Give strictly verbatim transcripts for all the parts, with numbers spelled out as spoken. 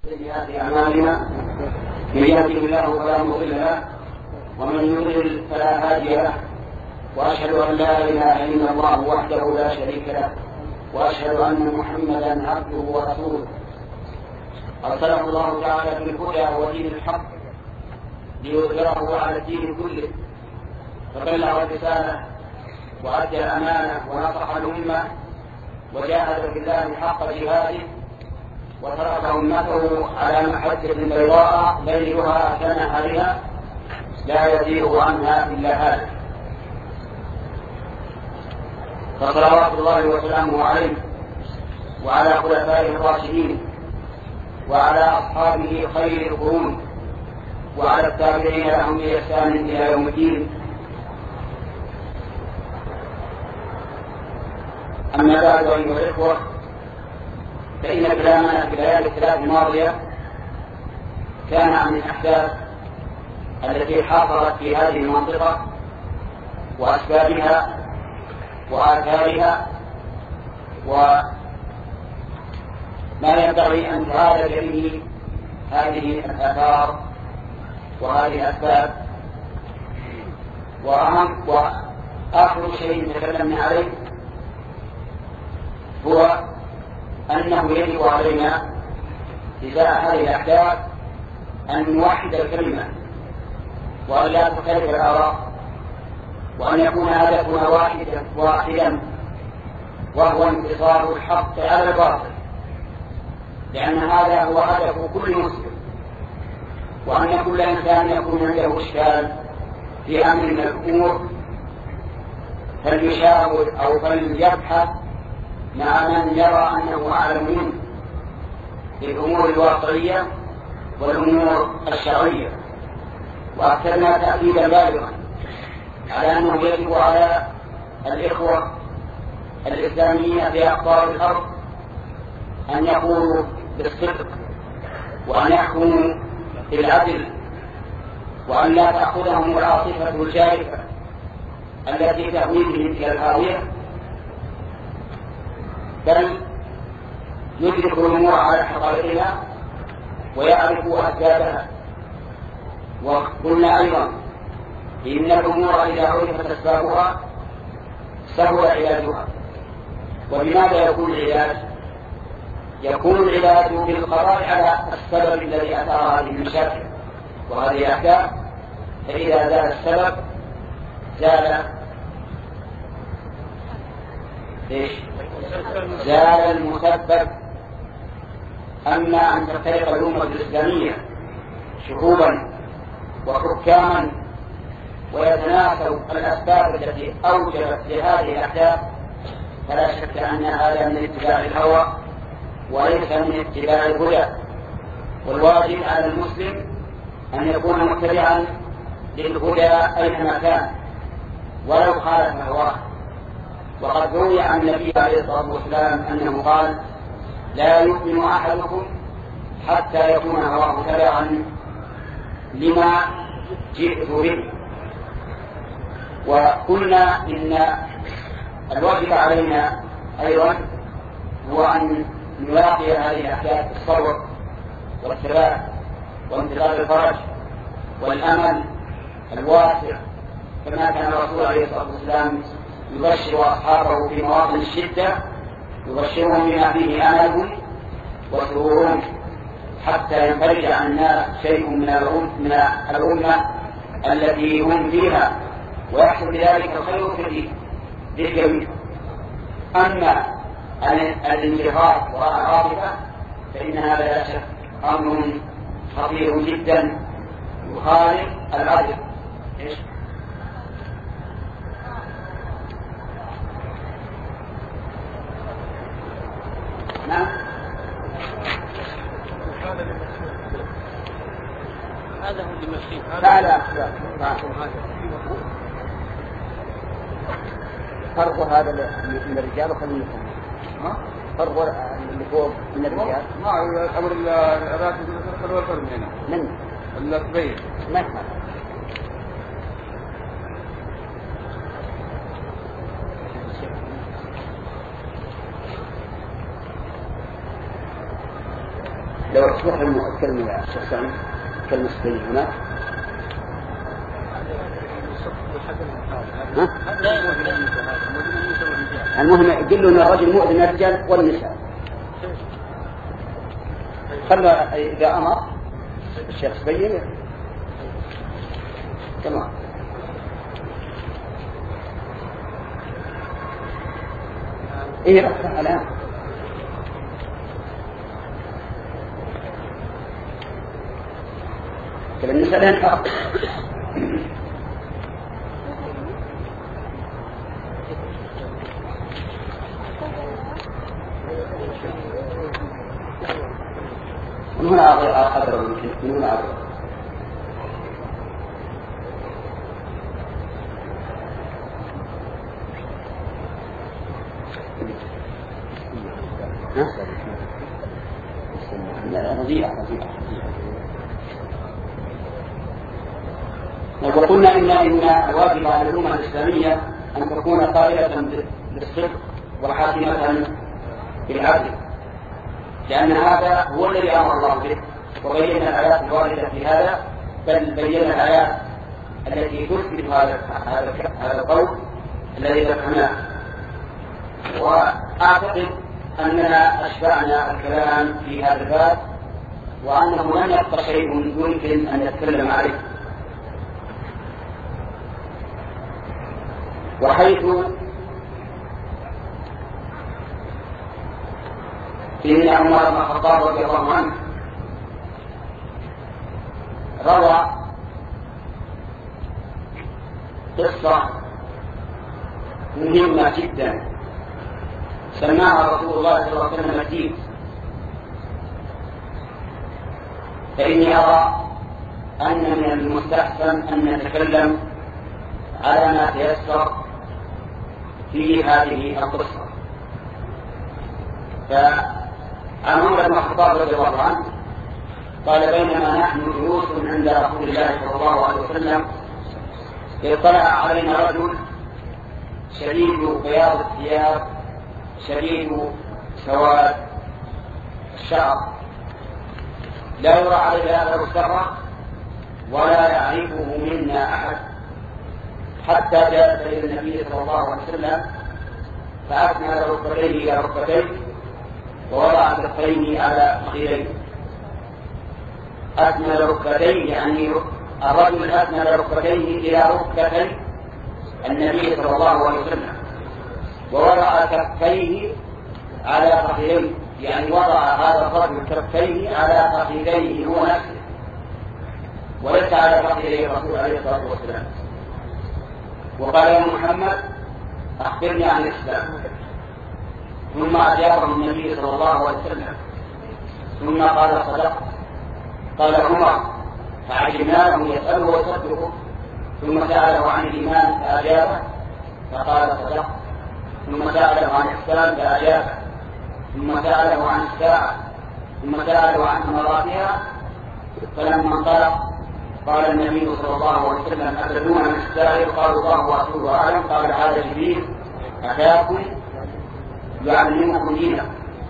سيئات أعمالنا من يهده الله فلا مضل له ومن يضلل فلا هادي له وأشهد أن لا إله إلا الله وحده لا شريك له وأشهد أن محمدا عبده ورسوله أرسله الله تعالى بالهدى ودين الحق ليظهره على الدين كله فبلغ الرسالة وأدى الأمانة ونصح الأمة وجاهد في الله حق جهاده وترك أمته على محجة بيضاء ليلها كنهارها لا يزيغ عنها إلا هالك. فصلوات الله وسلامه عليه وعلى خلفائه الراشدين وعلى أصحابه خير القرون وعلى التابعين لهم بإحسان إلى يوم الدين. أما بعد أيها الإخوة، فإن كلامنا في الليالي الثلاث الماضية كان عن الأحداث التي حصلت في هذه المنطقة وأسبابها وآثارها وما ينبغي أن تعالج به هذه الآثار وهذه الأسباب. وأهم وآخر شيء تكلمنا عليه هو أنه يجب علينا إزاء هذه الأحداث أن نوحد الكلمة وأن لا تختلف الآراء وأن يكون هدفنا واحدا واحدا وهو انتصار الحق على الباطل، لأن هذا هو هدف كل مسلم، وأن كل إنسان يكون عنده إشكال في أمر من الأمور فليشاور أو فليبحث مع من يرى أنه أعلم منه بالأمور الواقعية والأمور الشرعية. وأكدنا تأكيدا بالغا على أنه يجب على الإخوة الإسلاميين في أقطار الأرض أن يقولوا بالصدق وأن يحكموا بالعدل وأن لا تأخذهم العاصفة الجارفة التي تهوي بهم إلى الهاوية، بل يدركوا الأمور على حقائقها ويعرفوا أسبابها. وقلنا أيضا إن الأمور إذا عرفت أسبابها سهل علاجها. وبماذا يكون العلاج؟ يكون العلاج بالقضاء على السبب الذي أثار هذه المشاكل وهذه الأحداث، فإذا زال السبب زال إيش؟ زال المسبب. أما أن تفترق الأمة الإسلامية شعوبا وحكاما ويتناسوا الأسباب التي أوجبت لهذه الأحداث فلا شك أن هذا من اتباع الهوى وليس من اتباع الهدى. والواجب على المسلم أن يكون متبعا للهدى أينما كان ولو خالف هواه. وقد روي عن النبي عليه الصلاة والسلام أنه قال: لا يؤمن أحدكم حتى يكون هواه تبعا لما جئت به. وقلنا إن الواجب علينا أيضا هو أن نلاقي هذه الأحداث بالصبر والثبات وانتظار الفرج والأمل الواسع، كما كان الرسول عليه الصلاة والسلام يبشر أصحابه في مواطن الشدة، يبشرهم بما فيه أملهم وسرورهم حتى ينفرج عن الناس شيء من الأمة التي هم فيها ويحصل بذلك الخير في للجميع. أما الانجهاض وراء العاطفة فإن هذا لا شك أمر خطير جدا يخالف العدل. نعم، هذا هو اللي مشي. لا لا فرق هذا من الرجال وخلينا ها فرق اللي فوق من الرجال ما هو أمر الراتب الفرق والفرق هنا من الكبير ما يفعل. لو تصلح الكلمة يا شيخ سعيد كلمة سبيل هناك المهم يقول أن الرجل مؤذن الرجال والنساء خلوا إذا أمر الشيخ سبيل تمام. إيه رأسها الآن بالنسبة لهم حق. من هنا أضرب يمكن من هنا أضرب رضيعة رضيعة. وقلنا إن إن الواجب على الأمة الإسلامية أن تكون قائلة بالصدق وحاكمة بالعدل، لأن هذا هو الذي أمر الله به، وبينا الآيات الواردة في هذا، بل بينا الآيات التي تثبت هذا هذا القول الذي ذكرناه. وأعتقد أننا أشبعنا الكلام في هذا الباب، وأنه لن يبقى شيء يمكن أن نتكلم عليه. وحيث إن عمر بن الخطاب رضي الله عنه روى قصة مهمة جدا سماها رسول الله صلى الله عليه وسلم الدين، فإني أرى أن من المستحسن أن نتكلم على ما تيسر في هذه القصة. فعمر بن الخطاب رضي الله عنه قال: بينما نحن جلوس عند رسول الله صلى الله عليه وسلم اطلع علينا رجل شديد بياض الثياب شديد سواد الشعر، لا يرى عليه أثر السفر ولا يعرفه منا أحد، حتى جاء إلى النبي صلى الله عليه وسلم فأسند ركبتيه إلى ركبتيه ووضع كفيه على فخذيه. أسند ركبتيه يعني الرجل أسند ركبتيه إلى ركبتي النبي صلى الله عليه وسلم ووضع كفيه على فخذيه، يعني وضع هذا الرجل كفيه على فخذيه هو نفسه وليس على فخذيه الرسول عليه الصلاة والسلام. وقال: يا محمد أخبرني عن الإسلام. ثم أجابه النبي صلى الله عليه وسلم ثم قال: صدقت. قال عمر فعجبنا له يسأله ويصدقه، ثم سأله عن الإيمان فأجابه فقال: صدقت. ثم سأله عن الإحسان فأجابه، ثم سأله عن الساعة، ثم سأله عن أمراتها. فلما انطلق قال النبي صلى الله عليه وسلم: أتدرون من السائل؟ قالوا: الله ورسوله أعلم. قال: هذا جبريل أتاكم يعلمكم دينكم.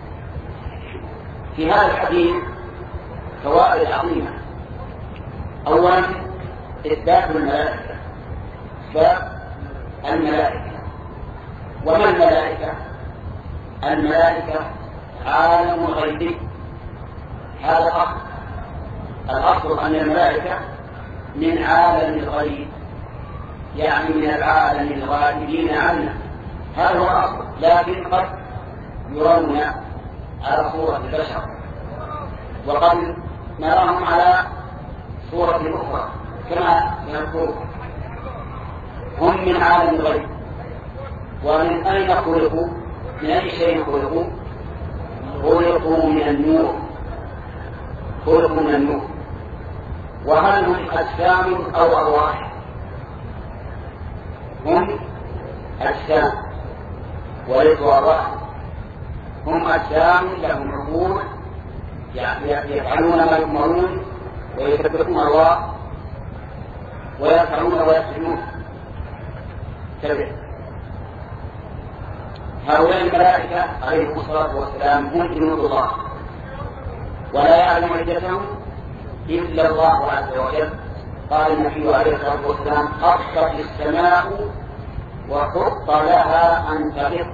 في هذا الحديث فوائد عظيمة. أولا إثبات الملائكة، إثبات الملائكة. وما الملائكة؟ الملائكة عالم غيبي، هذا الأصل. الأصل أن الملائكة من عالم الغيب، يعني من العالم الغائبين عنه، هذا هو الأصل. لكن قد يرون على صورة البشر، وقد نراهم على صورة أخرى كما نذكر. هم من عالم الغيب. ومن أين خلقوا؟ من أي شيء خلقوا؟ خلقوا من النور، خلقوا من النور. وهل هم أجسام أو أرواح؟ هم أجسام وليسوا أرواح. هم أجسام لهم عقول يفعلون ما يؤمرون ويثبتون أرواح ويفعلون ويفعلون. هؤلاء الملائكة عليهم الصلاة والسلام هم جنود الله، ولا يعلم عدتهم إلا الله عز وجل. قال النبي عليه الصلاة والسلام: أطت السماء وحق لها أن تغط.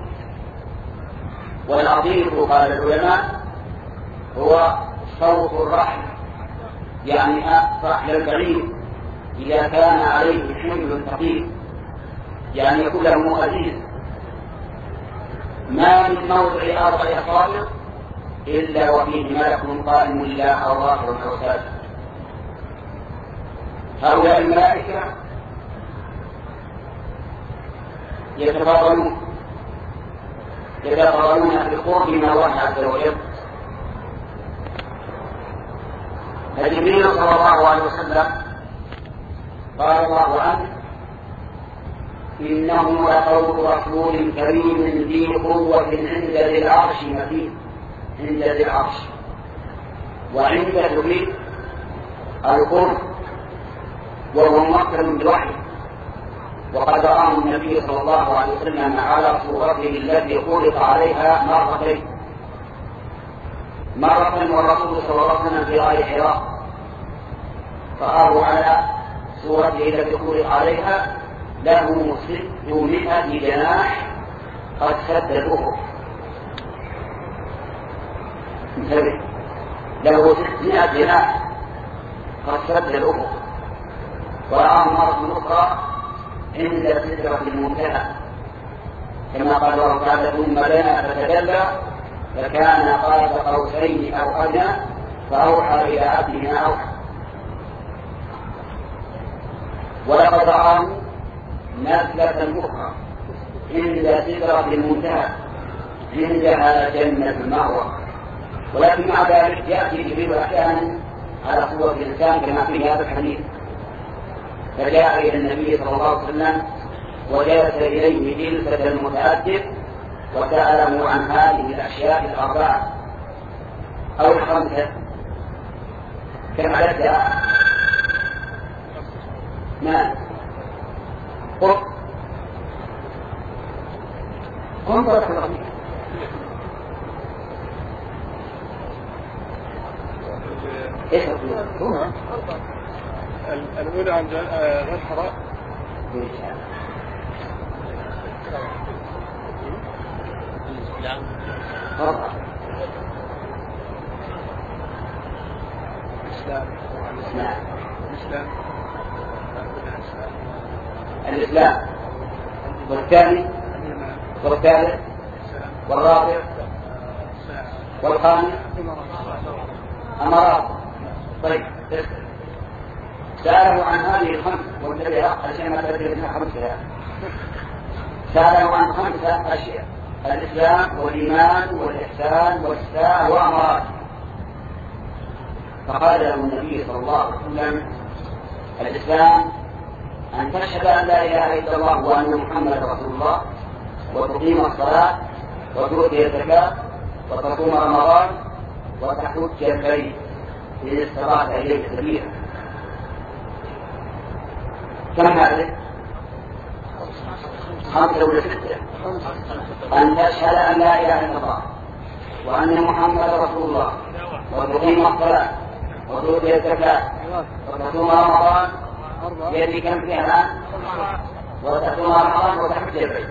والعضيض قال العلماء هو صوت الرحل، يعني رحل البعير إذا كان عليه حمل ثقيل، يعني يكون له عزيز. ما من موضع أربع أصابع إلا وفيه ملك قائم لله أو راكع أو ساجد. هؤلاء الملائكة يتفاضلون يتفاضلون بالقرب من الله عز وجل. فجبريل صلى الله عليه وسلم قال الله عنه: إنه لقول رسول كريم ذي قوة عند ذي العرش مكين. عند ذي العرش، وعند تفيد القرب، وهو مؤكد بالوحي. وقد رآه النبي صلى الله عليه وسلم على صورته التي خلق عليها مرتين، مرة والرسول صلى الله عليه وسلم في غار حراء رآه على صورته التي خلق عليها له ستمائة جناح قد سد الأفق. انتبه، له ستمائة جناح قد سد الأفق. ورآه مرة أخرى عند سدرة المنتهى، كما قال الله تعالى: ثم دنا فتدلى فكان قاب قوسين أو أدنى فأوحى إلى عبده ما أوحى. ولقد رآه نزلة أخرى عند سدرة المنتهى عندها جنة المأوى. ولكن مع ذلك يأتي جبريل أحيانا على صورة الإنسان كما في هذا الحديث، فجاء إلى النبي صلى الله عليه وسلم وجلس إليه جلسة المتأدب وسأله عن هذه الأشياء الأربعة أو الخمسة. كم عددها؟ نعم. قم قم بارك الله فيك. ايش هو؟ الأولى عند غير حراء. الإسلام الإسلام الإسلام الإسلام والثاني والثالث والرابع والخامس أمارات. طيب، سأله عن هذه الخمس والذي عشان ما تدري منها خمسة. سأله عن خمسة أشياء: الإسلام والإيمان والإحسان والساعة وأمارات. فقال له النبي صلى الله عليه وسلم: الإسلام أن تشهد أن لا إله إلا الله وأن محمد رسول الله، وتقيم الصلاة، وتؤتي الزكاة، وتصوم رمضان، وتحج البيت إن استطعت إليه سبيلا. كم هذه؟ خمسة ولا ستة؟ أن تشهد أن لا إله إلا الله وأن محمد رسول الله، وتقيم الصلاة، وتؤتي الزكاة، وتصوم رمضان. يدي كم فيها الآن؟ وتصوم رمضان وتحج البيت.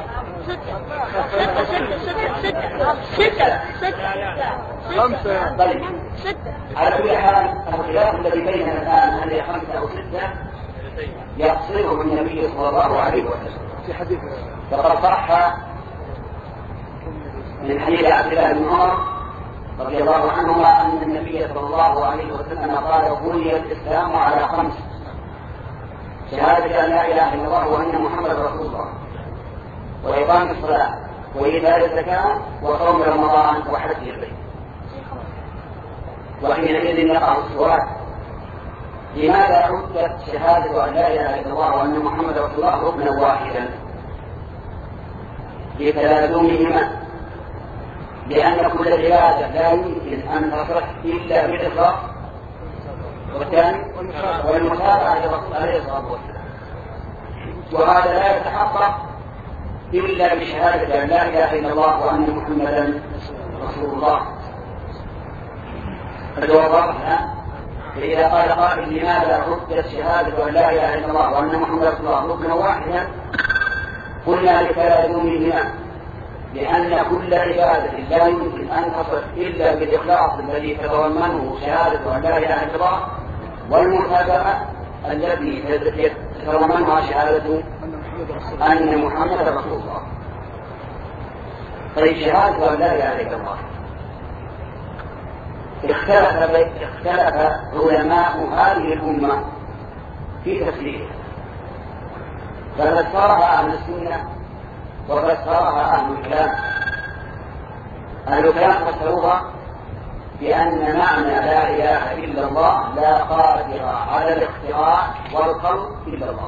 ستة ستة خمسة. طيب، على كل حال الخلاف الذي بيننا الآن هل هي خمسة أو ستة يقصره النبي صلى الله عليه وسلم في حديث. فقد صح من حديث عبد الله بن عمر رضي الله عنهما أن النبي صلى الله عليه وسلم قال: بني الإسلام على خمس: شهادة أن لا إله إلا الله وأن محمد رسول الله، وإقام الصلاة، وإيتاء الزكاة، وصوم رمضان، وحج البيت. وحينئذ يقع السؤال: لماذا عدت شهادة أن لا إله إلا الله وأن محمد رسول الله ركنا واحدا؟ لتلازمهما، لأن كل عبادة لا يمكن أن تصح إلا بالإخلاص والثاني والمتابعة للرسول عليه الصلاة والسلام. وهذا لا يتحقق إلا بشهادة أن لا إله إلا الله وأن محمدا رسول الله. الجواب واضح. فإذا قال قائل لماذا ردت شهادة أن لا إله إلا الله وأن محمدا رسول الله ركنا واحدا؟ قلنا لتلازمهما، لأن كل عبادة لا يمكن أن تصل إلا بالإخلاص الذي تتضمنه شهادة أن لا إله إلا الله، والمتابعة التي تتضمنها شهادة أن محمدا رسول الله. طيب شهادة أن لا إله إلا الله اختلف اختلف علماء هذه الأمة في تفسيرها، ففسرها أهل السنة وفسرها أهل الكلام. أهل الكلام فسروها بأن معنى لا إله إلا الله لا قادر على الاختراع والخلق إلا الله.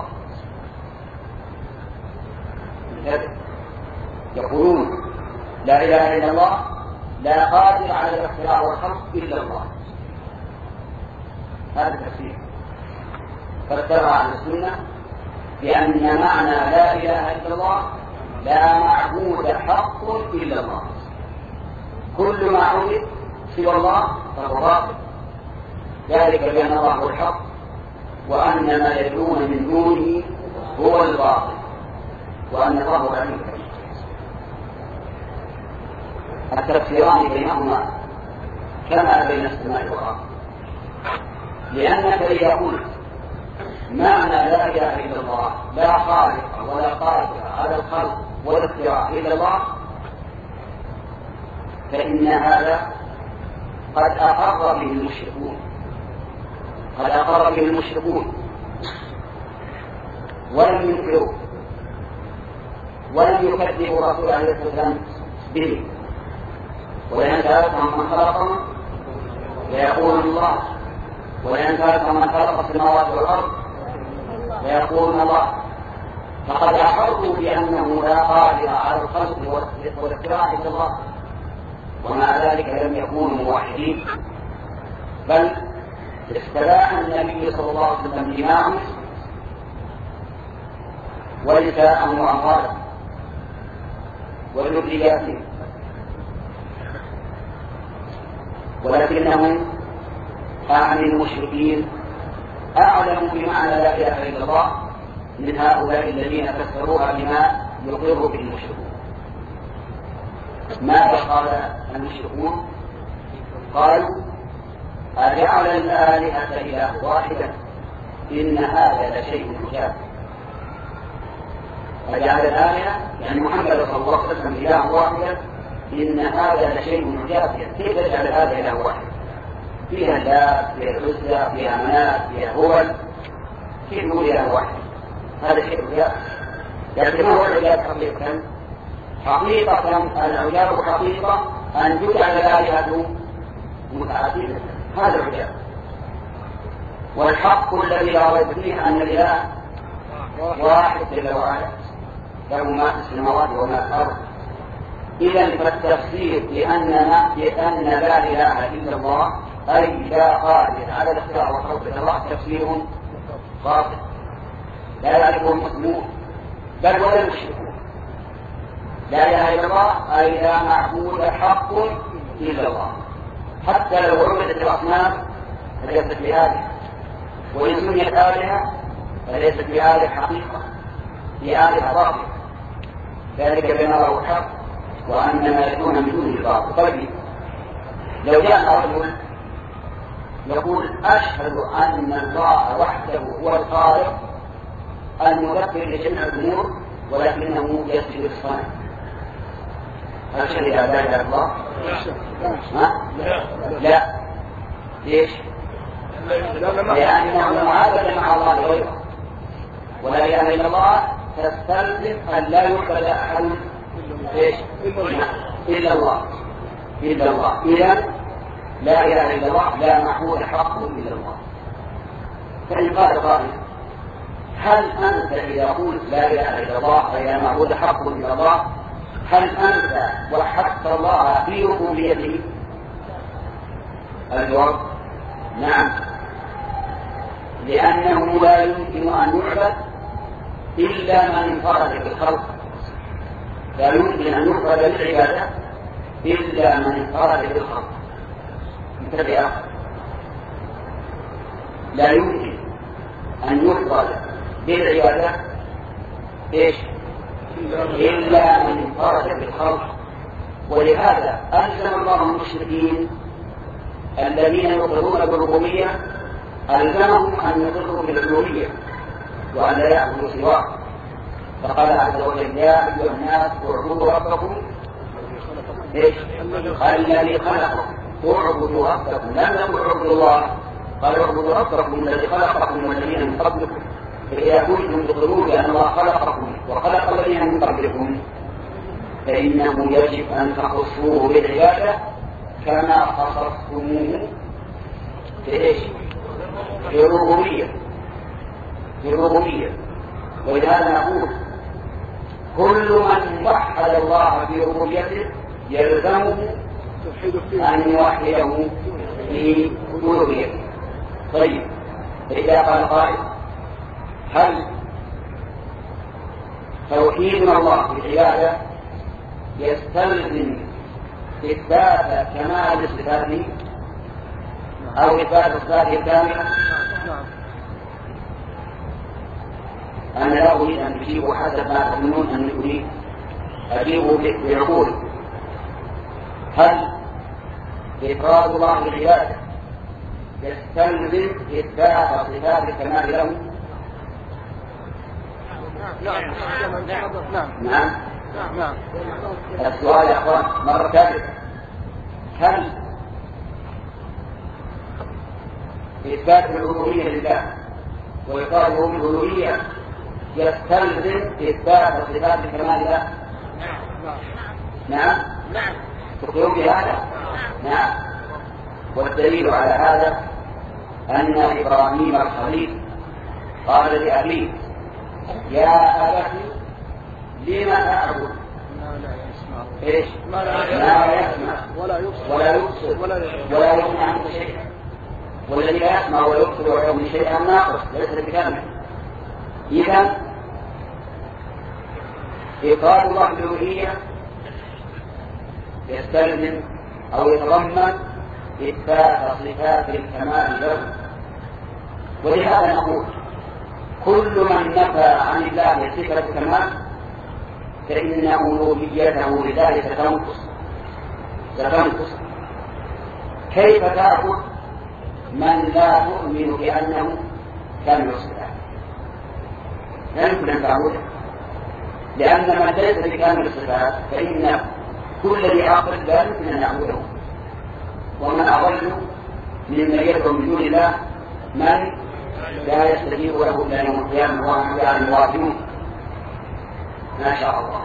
يقولون لا إله إلا الله لا قادر على الاختراع والخلق إلا الله. هذا التفسير فسرها أهل السنة بأن معنى لا إله إلا الله لا معبود حق إلا الله، كل ما عبد سوى الله فهو باطل، ذلك بأن الله هو الحق وأن ما يدعون من دونه هو الباطل وأن الله هو العلي الكريم. التفسيران بينهما كما بين السماء والأرض، لأنك إذا قلت معنى لا إله إلا الله لا خالق ولا قادر على الخلق والاختراع إلا الله، فإن هذا قد أقر به المشركون قد أقر به المشركون ولم ينكروا ولم يكذبوا رسول الله عليه الصلاة والسلام به. ولئن سألتهم من خلقهم ليقولون الله، ولئن سألتهم من خلق السماوات والأرض ليقولون الله. فقد أقروا بأنه لا قادر على الخلق والاختراع إلا الله، ومع ذلك لم يكونوا موحدين، بل استباح النبي صلى الله عليه وسلم دماءهم ونساءهم وأموالهم وذرياتهم، ولكنهم أعني المشركين أعلموا بمعنى لا إله إلا الله من هؤلاء الذين فسروها بما يقر به المشركون. ماذا قال المشركون؟ قالوا أجعل الآلهة إله واحدا إن هذا لشيء عجاب. أجعل الآلهة يعني محمد صلى الله عليه وسلم إله واحدا إن هذا لشيء عجاب. كيف تجعل هذا إله واحد؟ فيها اللات فيها العزى فيها منات فيها هبل، كيف نقول إله واحد؟ هذا شيء عجاب. لكن ما هو العجاب حقيقة؟ حقيقة العجاب حقيقة أن تجعل الآلهة متعددة، هذا العجاب. والحق الذي لا ريب فيه أن الإله واحد جل وعلا له ما في السماوات وما في الأرض. إذا فالتفسير بأن بأن لا إله إلا الله أي لا قادر على الاختراع والخلق إلا الله تفسير باطل لا يعرفه المسلمون بل ولا المشركون. لا إله إلا الله أي لا معبود حق إلا الله، حتى لو عبدت الأصنام فليست بآلهة، وإن سميت آلهة فليست بآلهة حقيقة، بآلهة باطلة، ذلك بأن الله الحق وأن ما يدعون من دونه الباطل. طيب لو جاء رجل يقول أشهد أن الله وحده هو الخالق المدبر لجميع الأمور ولكنه يسجد الصنم، أشهد أن لا إله إلا الله؟ لا. ليش؟ لأنه معابد مع الله غيره، ولا إله إلا الله تستلزم أن لا يعبد أحد إلا الله إلا الله. إذا لا إله إلا الله لا معبود حق إلا الله. فإن قال قائل هل أنت إذا قلت لا إله إلا الله أي لا معبود حق إلا الله هل أنت وحدت الله في ربوبيته؟ الجواب نعم، لأنه لا يمكن أن يعبد إلا من انفرد بالخلق، لا يمكن أن يفرد بالعبادة إلا من انفرد بالخلق. انتبه لا يمكن أن يفضل بالعبادة إيش؟ إلا من انفرد بالخلق. ولهذا ألزم الله المشركين الذين يقرون بالربوبية ألزمهم أن يقروا بالألوهية وأن لا يعبدوا سواه. فقال عز وجل يا أيها الناس اعبدوا ربكم إيش؟ الذي خلقكم اعبدوا ربكم لم يقل اعبدوا الله، قال اعبدوا ربكم الذي خلقكم والذين من قبلكم. فإذا كنتم تقولون بأن الله خلقكم وخلق الذين من قبلكم فإنه يجب أن تخصوه بالعبادة كما خصصتموه في إيش؟ في الربوبية في الربوبية. ولهذا نقول كل من وحد الله في ربوبيته يلزمه أن يوحده في ألوهيته. طيب إذا قال قائل هل توحيدنا الله في العبادة يستلزم إثبات كمال صفاته أو إثبات صفاته كاملة؟ أنا لا أريد أن أجيب حسب ما تظنون أن أريد أجيب بعقول. هل إفراد الله بالعبادة يستلزم إثبات صفات الكمال له؟ نعم نعم نعم نعم. السؤال يا أخوان مرة ثالثة، هل إثبات الألوهية لله وإقراره بالألوهية يستلزم إثبات صفات الكمال له؟ نعم نعم. تقولون بهذا؟ نعم. والدليل على هذا أن إبراهيم الخليل قال لأبيه يا أبت لما تعبد إيش؟ ما لا يسمع ولا يبصر ولا يبصر ولا يغني عنك شيئا، والذي لا يسمع ويبصر ويغني شيئا ناقص ليس بكامل. إذا إقرار الله بالألوهية يستلزم أو يتضمن إثبات صفات الكمال له. ولهذا نقول كل من نفى عن الله صفة الكمال فإن ألوهيته لذلك ستنقص ستنقص. كيف تعبد من لا تؤمن بأنه كامل الصفات؟ لا يمكن أن تعبده، لأن من ليس بكامل الصفات فإن كل ذي عقل لا يمكن أن يعبده. ومن أضل ممن يدعو من دون الله من لا يستجيب له إلا يوم القيامة وهم يعني واجبون. ما شاء الله.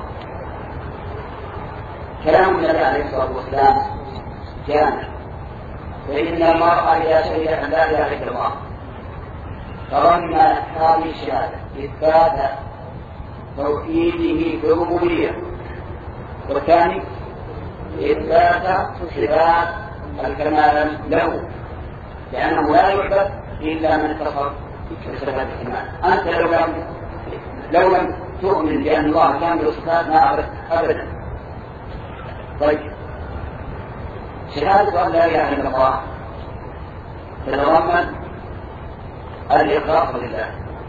كلام النبي عليه الصلاة والسلام جامع. فإن المرء إذا شهد أن لا إله إلا الله تضمن هذه الشهادة إثبات توحيده في الربوبية، والثاني إثبات صفات الكمال له، لأنه لا يعبد إلا من اتصف بصفات الكمال. أنت لو لم لو لم تؤمن بأن الله كامل الصفات ما عبدت أبدا. طيب شهادة أن لا إله إلا الله تتضمن الإخلاص لله،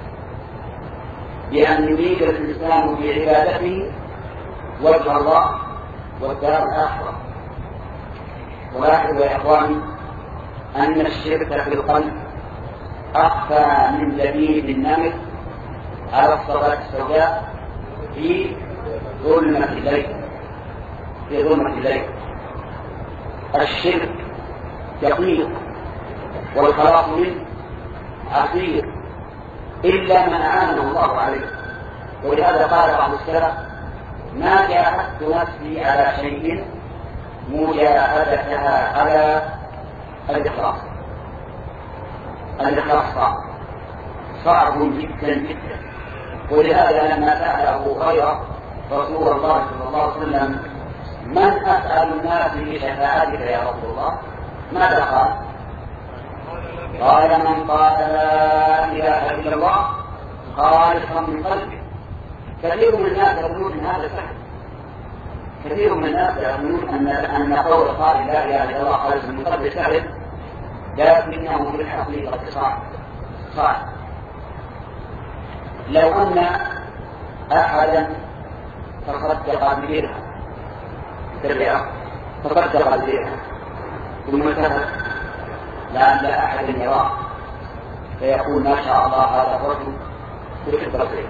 بأن يريد الإنسان بعبادته وجه الله والدار الآخرة. ولاحظوا يا إخواني أن الشرك في القلب أخفى من دليل النمل على الصلاة السوداء في ظلمة الليل في ظلمة الليل. الشرك دقيق والخلاص منه عسير إلا من أعانه الله عليه. ولهذا قال بعض السلف ما جاهدت نفسي على شيء مجاهدتها على الإخلاص. الإخلاص صعب صعب جدا جدا. ولهذا لما سأله غير رسول الله صلى الله عليه وسلم من أسأل الناس بشفاعتك يا رسول الله ماذا قال؟ قال من قال لا إله إلا الله خالصا من قلبه. كثير من الناس يقولون ان هذا سهل. كثير من الناس يقولون ان ان قول قال لا اله الا الله خالصا من قلبه سهل، لكنه في الحقيقه صعب. صالح. لو أن أحدا تصدق بدرهم بالرياض تصدق بدرهم ثم كتب لعل أحد يراه فيقول ما شاء الله هذا الرجل يحب الخير،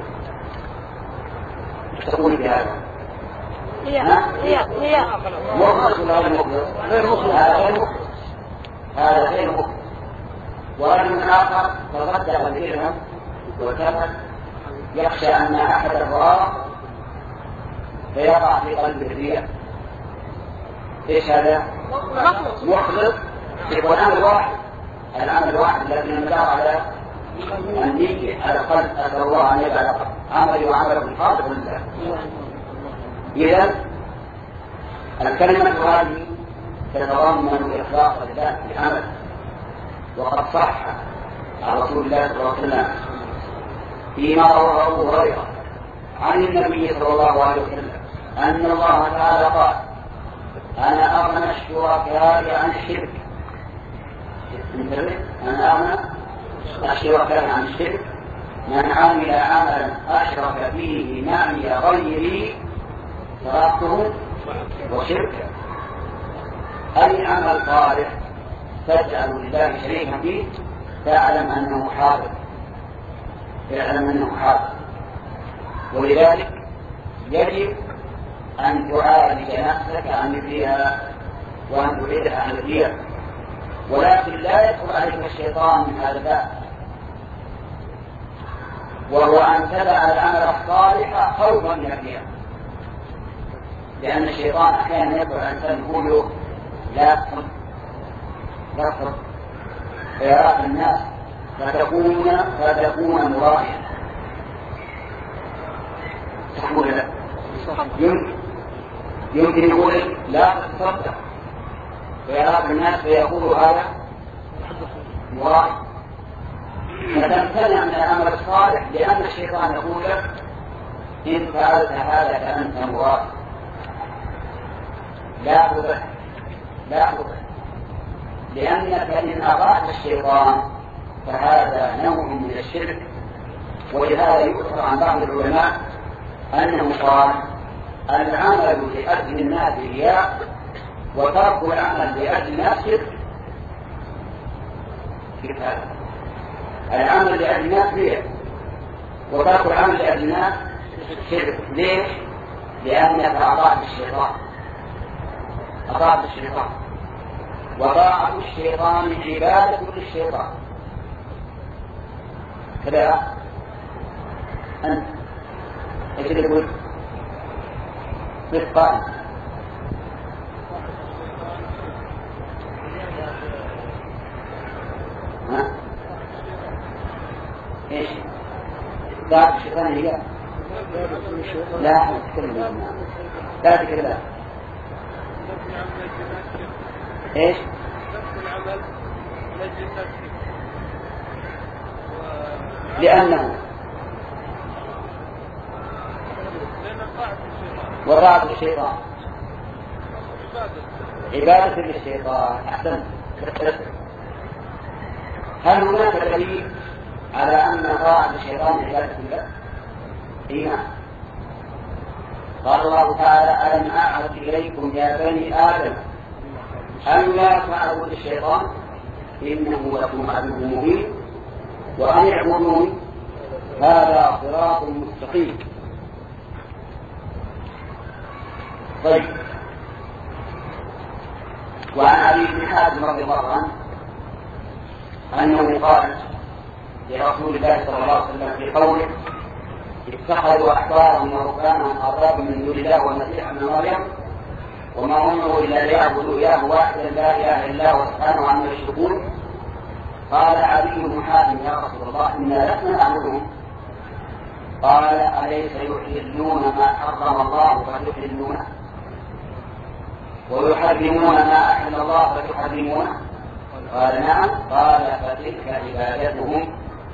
تقول بهذا هي هي هي مخلص ولا غير مخلص؟ غير مخلص. هذا غير مخلص، هذا غير مخلص. ورجل آخر تصدق بدرهم وكتب يخشى أن أحد الرعاة فيقع في قلبه الرياء. إيش هذا؟ مخلص مخلص. يكون عمل واحد، العمل واحد الذي يمدار على النية على القلب. أسأل الله أن يجعل عملي وعمله خالصا لله. إذا الكلمة هذه تتضمن إخلاص لله في العمل، وقد صح عن رسول الله صلى الله عليه وسلم فيما رواه أبو هريرة عن النبي صلى الله عليه وسلم أن الله تعالى قال أنا أغنى الشركاء عن الشرك. أنا أغنى الشركاء عن الشرك من عمل عملا أشرك فيه معي غيري تركته وشركه. أي عمل صالح تجعل لله شريكا فيه فاعلم أنه حاضر، فاعلم أنه حاضر. ولذلك يجب أن تعالج نفسك عن مثلها وأن تعيدها عن مثلها، ولكن لا يدخل عليك الشيطان من هذا الباب، وهو أن تدع العمل الصالح خوفا من الرياء. لأن الشيطان أحيانا يدعو الإنسان يقول له لا تصد لا تصد فيراك الناس فتكون فتكون مرائيا. تقول لا يمكن يمكن يقول لا تصدق فيراك الناس فيقول هذا مرائي، فتمتنع من العمل الصالح لأن الشيطان يقول لك إن فعلت هذا فأنت مرائي. لا تبه لا تبه لأنك إن أطعت الشيطان فهذا نوع من الشرك. ولهذا يؤثر عن بعض العلماء أنه قال العمل لأجل الناس رياء وترك العمل لأجل الناس شرك. كيف هذا؟ العمل لأجل الناس رياء وترك العمل لأجل الناس شرك. ليش؟ لأنك أطعت الشيطان أطاعت الشيطان، وطاعة الشيطان عبادة للشيطان. كذا أنت ايش تقول؟ مثل قائم ها؟ ايش؟ طاعة الشيطان هي لا تتكلم لا تتكلم ايش؟ لأنه وطاعة الشيطان عبادة للشيطان. أحسن. هل هناك دليل على أن طاعة الشيطان عبادة لله؟ إيمان. قال الله تعالى ألم أعهد إليكم يا بني آدم أن لا تعبدوا الشيطان إنه لكم عدو مبين وأن اعبدون هذا صراط مستقيم. طيب. وعن علي بن حاتم رضي الله عنه أنه قال لرسول الله صلى الله عليه وسلم في قوله اتخذوا أحبارهم ورهبانهم أربابا من دون الله والمسيح ابن مريم وما أمروا إلا ليعبدوا إله واحدا لا إله إلا هو سبحانه عما يشركون. قال علي بن حاتم يا رسول الله إنا لسنا نعبدهم. قال أليس يحلون ما حرم الله فتحلونه ويحرمون ما أحل الله فتحرمونه؟ قال نعم. قال فتلك عبادتهم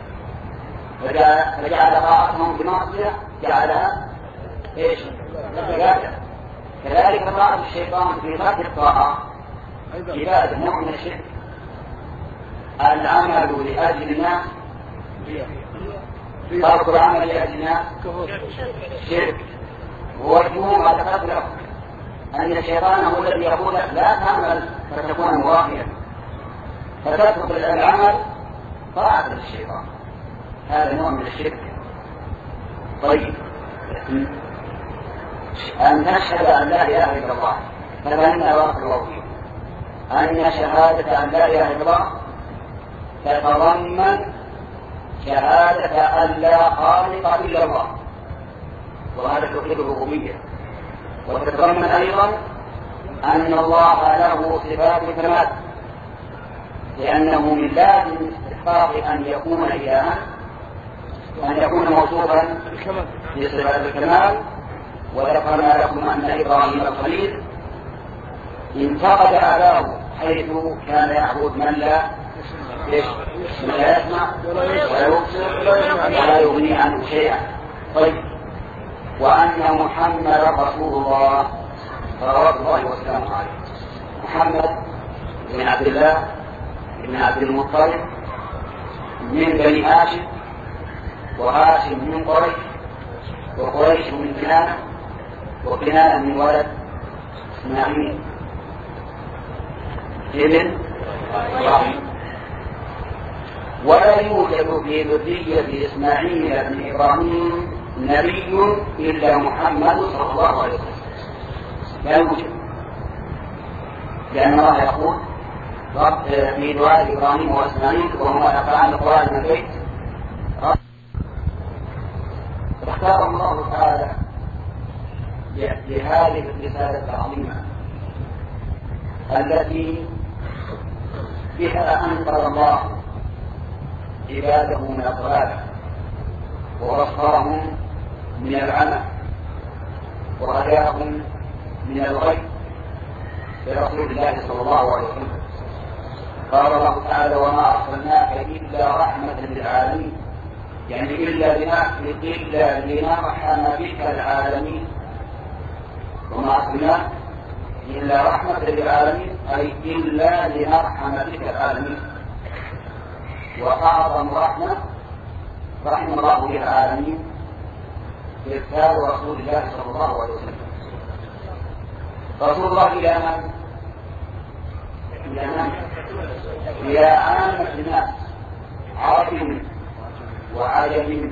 فجعل طاعتهم بمعصية جعلها ايش؟ عبادة. كذلك طاعة الشيطان في ترك الطاعة عبادة نوع من الشرك. العمل لأجل الناس ترك العمل لأجل شرك. ووجهه ما ذكرت له أن الشيطان هو الذي يقول لك لا تعمل فتكون مواقيا، فتترك العمل طاعة للشيطان. هذا نوع من الشرك. طيب، أن نشهد أن لا إله إلا الله، فلأننا بارك الله فيه أن شهادة أن لا إله إلا الله تتضمن شهادة أن لا خالق إلا الله، وهذا توحيد الربوبية. وتتضمن أيضا أن الله له صفات الكمال، لأنه من لازم استحقاق أن يكون إلها أن يكون موصوفا بصفات الكمال. وذكرنا لكم أن إبراهيم الخليل انتقد أباه حيث كان يعبد من لا من لا يسمع ولا يبصر ولا يغني عنه شيئا. طيب، وأن محمد رسول الله صلوات الله وسلامه عليه. محمد بن عبد الله بن عبد المطلب من بني هاشم، وهاشم من قريش، وقريش من كنانة، وكنانة من ولد إسماعيل ابن إبراهيم. ولا يوجد في ذرية إسماعيل بن إبراهيم نبي إلا محمد صلى الله عليه وسلم، لا يوجد، لأن الله يقول في دعاء إبراهيم وإسماعيل وهما يقرأان القرآن من البيت. اختار الله تعالى لهذه الرسالة العظيمة التي بها أنقذ الله عباده من الضلال وبصرهم من العمى وهداهم من الغي برسول الله صلى الله عليه وسلم. قال الله تعالى: وما أرسلناك إلا رحمة للعالمين، يعني إلا إلا لنرحم بك العالمين. وما أرسلناك إلا رحمة للعالمين، أي إلا لنرحم بك العالمين. وأعظم رحمة رحم الله بها العالمين إرسال رسول الله صلى الله عليه وسلم. رسول الله إلى من؟ إلى من؟ إلى عامة الناس، عرب وعجم،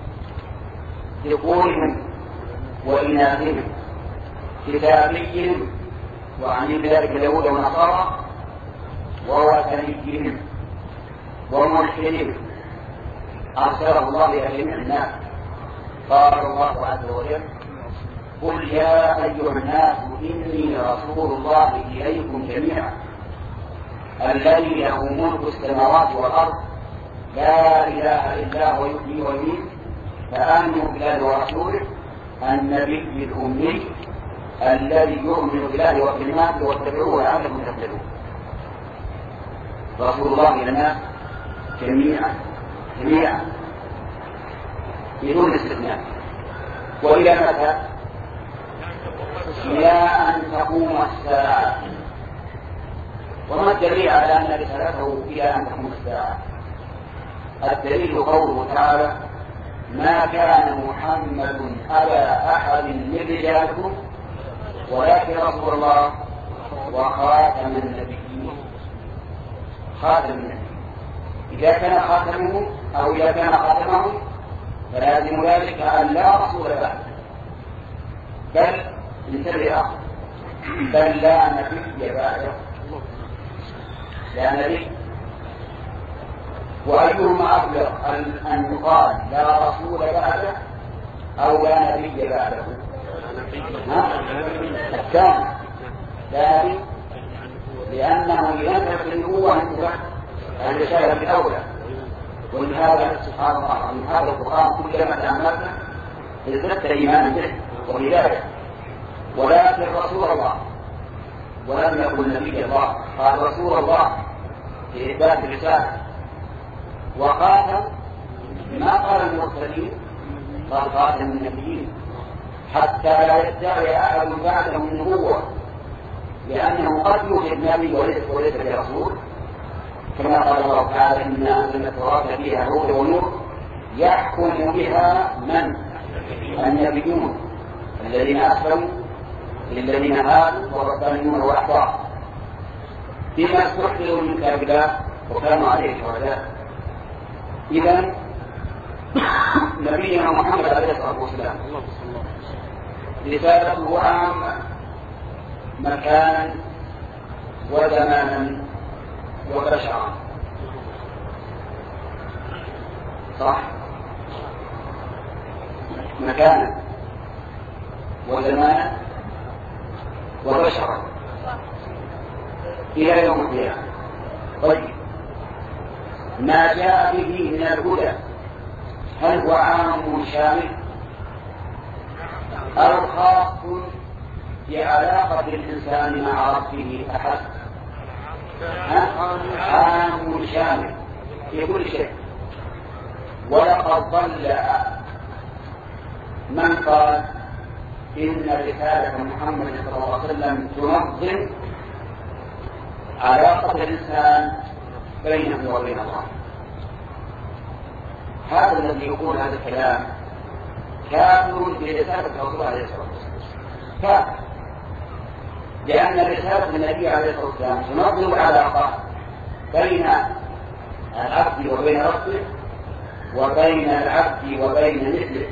ذكورهم وإناثهم، كتابيهم وعن ذلك اليهود والنصارى، ووثنيهم وملحدهم، أرسله الله إلى جميع الناس. قال الله عز وجل: قل يا أيها الناس إني رسول الله إليكم جميعا الذي له ملك السماوات والأرض لا إله إلا هو يحيي ويميت فآمنوا بالله ورسوله النبي الأمي الذي يؤمن بالله وكلماته واتبعوه لعلكم تهتدون. رسول الله إلى الناس جميعا جميعا بدون استثناء. وإلى متى؟ إلى أن تقوم الساعة. وما الدليل على أن رسالته إلى أن تقوم الساعة؟ الدليل قوله تعالى: ما كان محمد أبا أحد من رجالكم ولكن رسول الله وخاتم النبيين. خاتم النبيين، إذا كان خاتمه أو إذا كان خاتمه فلازم ذلك أن لا رسول بعد، بل انتبه آخر، بل لا نبي بعده، لا نبي. وأيهما أبلغ أن يقال لا رسول بعده أو لا نبي بعده؟ الثاني، ثاني، لأنه ينفع النبوة عن رسالة الأولى. ولهذا سبحان الله من هذا القرآن كلما تأملنا ازددت إيمانا به وهداية. ولكن رسول الله ولم يقل نبي الله، قال رسول الله في إثبات الرسالة. وخاتم ما قال المرسلين، قال خاتم النبيين، حتى لا يدعي أحد بعده النبوة، لأنه قد يوجد نبي وليس برسول، كما قال الله تعالى: إنا أنزلنا التوراة فيها هدى ونور يحكم بها من؟ النبيون الذين أسلموا للذين هادوا والربانيون والأحبار بما استحضروا من كتاب الله وكانوا عليه شهداء. إذن نبينا محمد عليه الصلاة والسلام رسالته عامة مكانا وزمانا وبشرا، صح؟ مكانا وزمانا وبشرا إلى يوم القيامة. طيب، ما جاء به من الهدى هل هو عام شامل أو خاص بعلاقة الإنسان مع ربه أحد؟ عام شامل في كل شيء. ولقد ضل من قال إن رسالة محمد صلى الله عليه وسلم تنظم علاقة الإنسان بينه وبين الله. هذا الذي يقول هذا الكلام كافر برسالة رسول الله عليه الصلاة والسلام، كافر، لأن رسالة النبي عليه الصلاة والسلام تنظم العلاقة بين العبد وبين ربه وبين العبد وبين مثله.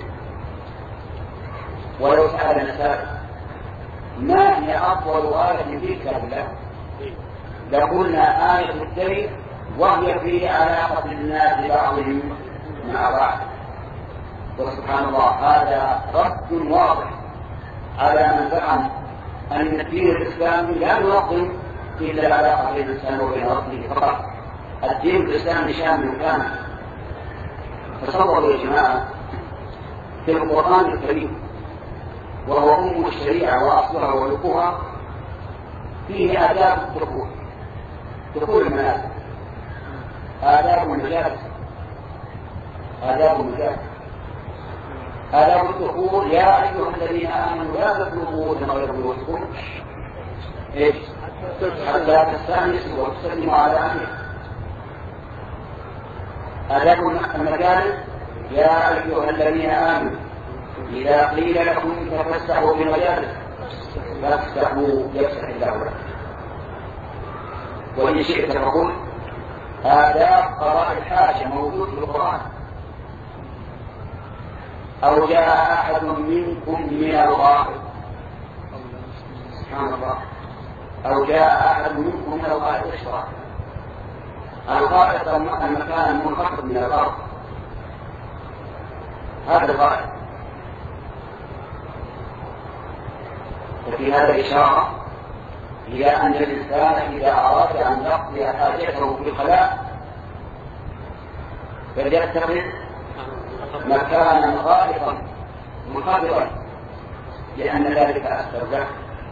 ولو سألنا سائل ما هي أفضل آية في كتاب الله لقلنا آية الدين، وهي في علاقة الناس بعضهم مع بعض. وسبحان الله، هذا رد واضح على من زعم أن الدين الإسلامي لا ينظم إلا العلاقة بين الإنسان وبين ربه فقط. الدين الإسلامي شامل كامل. تصوروا يا جماعة في القرآن الكريم وهو أم الشريعة وأصلها ولقها فيه آداب الدخول، دخول المنازل، آداب المجالس، آداب المجالس، آداب الدخول. يا أيها الذين آمنوا لا تدخلوا بيوتا غير بيوتكم إيش حتى تستأنسوا وتسلموا على أهلها. آداب المجالس، يا أيها الذين آمنوا إذا قيل لكم تفسحوا في المجالس فافسحوا يفسح الله لكم. وإن شئت فقل آداب قضاء الحاجة موجود في القرآن. أو جاء أحد منكم من الغائط، سبحان الله، أو جاء أحد منكم من الغائط اشرع. الغائط المكان المنخفض من الأرض، هذا الغائط. وفي هذا إشارة إلى أن الإنسان إذا أراد أن يقضي حاجته في الخلاء فليتخذ مكانا غائطا منخفضا لأن ذلك أكثر له.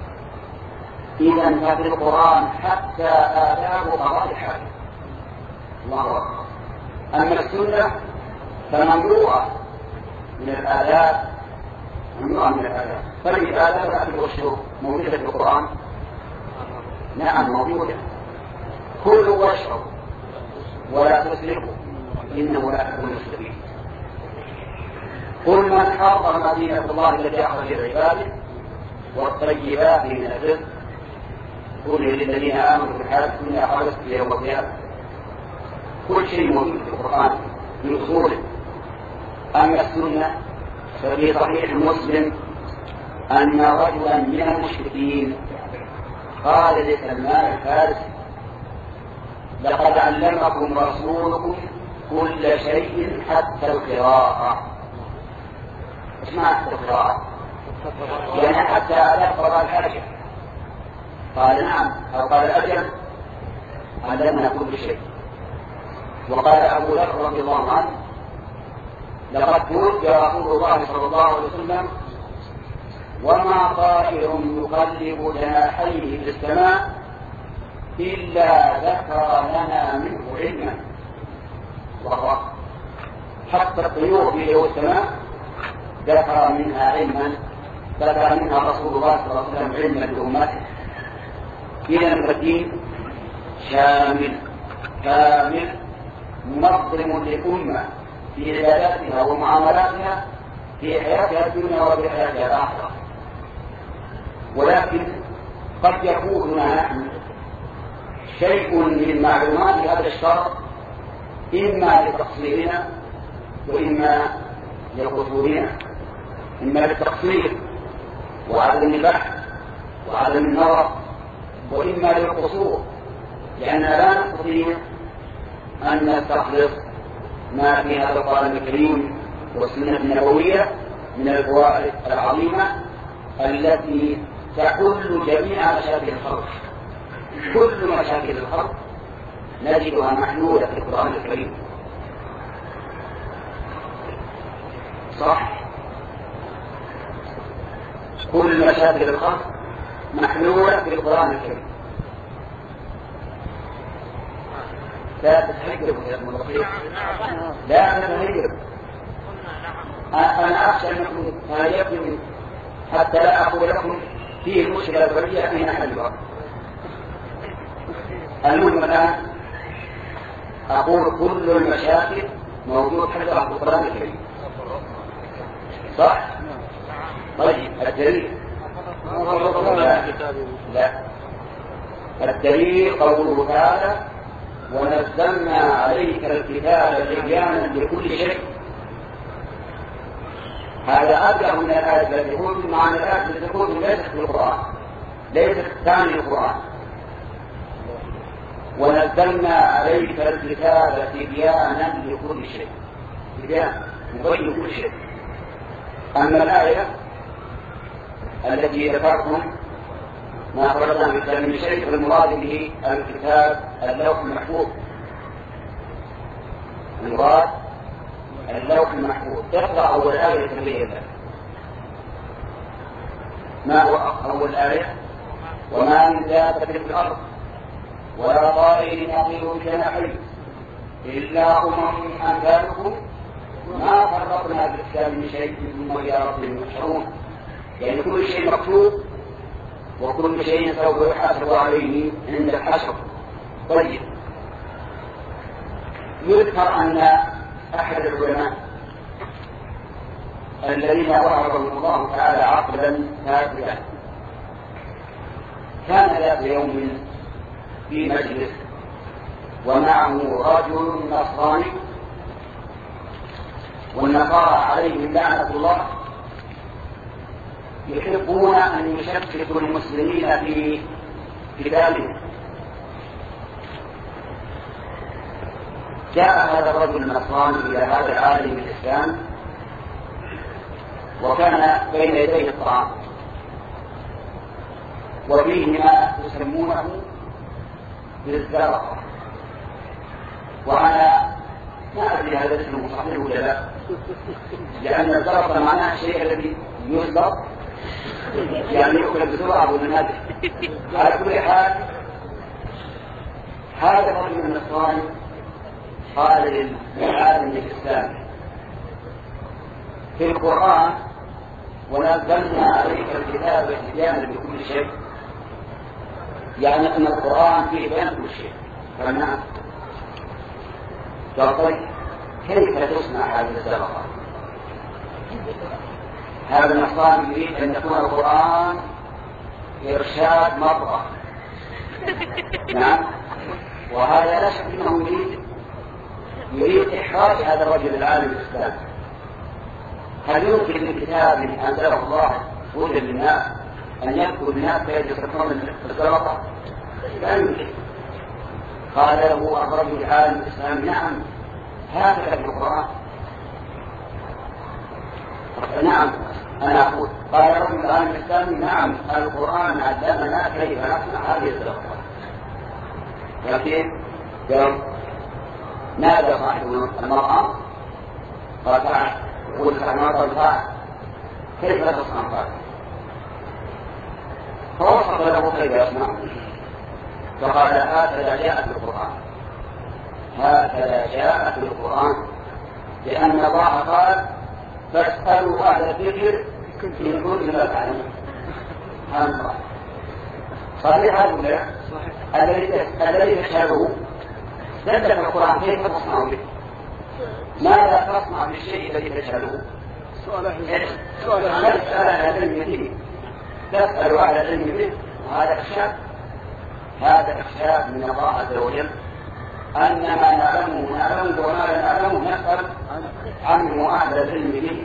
إذا ففي القرآن حتى آداب قضاء الحاجة. الله أكبر. أما السنة فممنوعة من الآداب، ممنوعة من الآداب. فالآداب الأكل والشرب موجودة في القرآن؟ نعم موجودة. كلوا واشربوا ولا تسرفوا إنه لا يحب المسرفين. قل من حرم دينة الله التي أخرج لعباده والطيبات من الرزق قل للذين آمنوا في الحياة الدنيا خالصة في يوم القيامة. كل شيء موجود في القرآن من أصوله. أما السنة ففي صحيح مسلم أن رجلا من المشركين قال لسلمان الفارسي لقد علمكم رسولكم كل شيء حتى القراءة. ايش معنى القراءة؟ يعني حتى آداب قضاء الحاجة. قال نعم، أو قال أجل علمنا كل شيء. وقال أبو ذر رضي الله عنه لقد توفي رسول الله صلى الله عليه وسلم وما طائر يقلب جناحيه في السماء إلا ذكر لنا منه علما. الله، حتى الطيور في جو السماء ذكر منها علما، ذكر منها رسول الله صلى الله عليه وسلم علما لأمته. إذا الدين شامل كامل منظم للأمة في عباداتها ومعاملاتها في حياتها الدنيا وفي حياتها الآخرة. ولكن قد يكون نحن شيء من معلومات هذا الشرط إما لتقصيرنا وإما لقصورنا، إما للتقصير وعدم البحث وعدم النظر، وإما للقصور لأننا لا نستطيع أن نستخلص ما في هذا القرآن الكريم والسنة النبوية من الفوائد العظيمة التي تحل جميع مشاكل الخلق. كل مشاكل الخلق نجدها محلولة في القرآن الكريم. صح؟ كل مشاكل الخلق محلولة في القرآن الكريم. لا تتهجر يا الملقين، لا تتهجر. أنا أخشى أنكم تهيئتم حتى لا أقول لكم فيه المشكلة البرية أين حلها. المهم الآن أقول كل المشاكل موجود حلها في القرآن الكريم. صح؟ طيب الدليل لا لا الدليل قوله تعالى ونزلنا عليك الكتاب تبيانا لكل شيء. هذا أبلغ من الآية التي تكون معنى الآية التي تكون ليست في القرآن، ليست ثاني القرآن. ونزلنا عليك الكتاب تبيانا لكل شيء، تبيان مبين كل شيء. أما الآية التي ذكرتم ما فرضنا في الكلام من شيء فالمراد به الكتاب اللوح المحفوظ. المراد اللوح المحفوظ. اقرأ أول آية تبين لك. ما هو أول آية؟ وما من دابة في الأرض ولا طائر يطير بجناحيه إلا أمم أمثالكم ما فرطنا في الكتاب من شيء ثم إلى ربهم يحشرون. يعني كل شيء مكتوب وكل شيء سوف يحاسب عليه عند الحشر. طيب يذكر أن أحد العلماء الذين وهبهم الله تعالى عقلا هادئا كان ذات يوم في مجلس ومعه رجل نصراني والنصارى عليهم لعنة الله يحبون أن يشككوا المسلمين في كتابهم. جاء هذا الرجل النصراني إلى هذا العالم الإسلام وكان بين يديه الطعام وفيه ما يسمونه بالزرقة، وأنا ما أدري هذا اسمه صحيح ولا لا، لأن الزرقة معناه الشيء الذي يصدر يعني يأكل بسرعة والنادر. على كل حال هذا الرجل النصراني قال للعالم الإسلامي في القرآن ونزلنا عليك الكتاب تبيانا لكل شيء، يعني أن القرآن فيه بيان كل شيء. فنعم. قال طيب كيف تصنع هذه الزرقة؟ هذا النصراني يريد أن يكون القرآن إرشاد مطرح. نعم. وهذا لا شك أنه يريد يريد إحراج هذا الرجل العالم الإسلامي. هل يمكن لكتاب أنزله الله هدى للناس أن يذكر الناس فيجلسون الزرقة؟ لا يمكن. قال له الرجل العالم الإسلامي نعم هكذا في القرآن. نعم أنا أقول. قال الرجل العالم الإسلامي نعم القرآن علمنا كيف نصنع هذه الزرقة. لكن يوم نادى صاحب المرأة قال تعال يقول صاحب المرأة قال كيف لا تصنع قال فوصف له كيف يصنع فقال هكذا جاء في القرآن هكذا جاء في القرآن لأن الله قال فاسألوا أهل الذكر إن كنتم لا تعلمون. هذا صحيح هذا ولا الذي الذي يشهده دل في القرآن كيف تصنع به ماذا تصنع بالشيء الذي تجهله؟ سؤال سؤال تسأل أهل العلم به، تسأل أهل العلم به، وهذا إخشاء، هذا إخشاء من الله عز وجل أن ما نعلمه نعلمه وما لا نعلمه نسأل عنه أهل العلم به.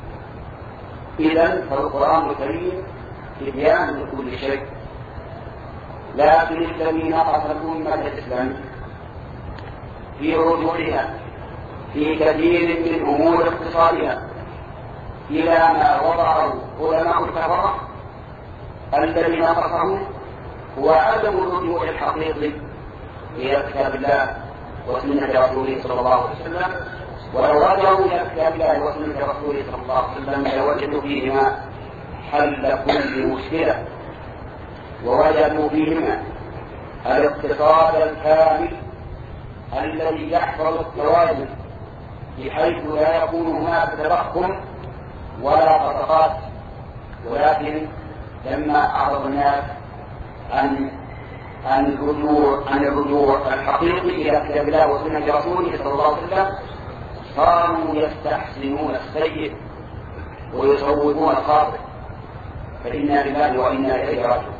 إذن فالقرآن الكريم تبيان لكل شيء، لكن الذي نقص الأمة الإسلامية في رجوعها في كثير من أمور اقتصادها إلى ما وضعه علماء الكفرة، الذي نقصه هو عدم الرجوع الحقيقي إلى كتاب الله وسنة رسوله صلى الله عليه وسلم. ولو رجعوا إلى كتاب الله وسنة رسوله صلى الله عليه وسلم لوجدوا فيهما حل كل مشكلة، ووجدوا فيهما الاقتصاد الكامل الذي يحفظ التوازن بحيث لا يكون هناك تضخم ولا خطرات. ولكن لما أعرض الناس عن عن الرجوع عن الرجوع الحقيقي إلى كتاب الله وسنة رسوله صلى الله عليه وسلم صاروا يستحسنون السيء ويصوبون الخاطئ، فإنا لله وإنا إليه راجعون.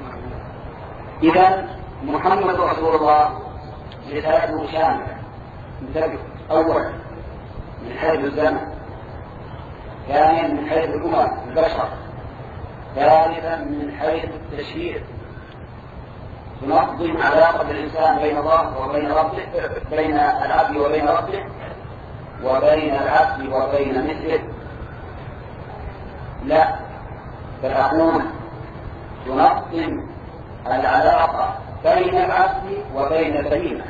إذا محمد رسول الله رسالته شاملة، انتبه، أولا من حيث الزمن، ثانيا من حيث الأمم البشر، ثالثا من حيث التشريع، تنظم علاقة الإنسان بين الله وبين ربه، بين العبد وبين ربه، وبين العبد وبين مثله. لا، بل أقول تنظم العلاقة بين العبد وبين البهيمة.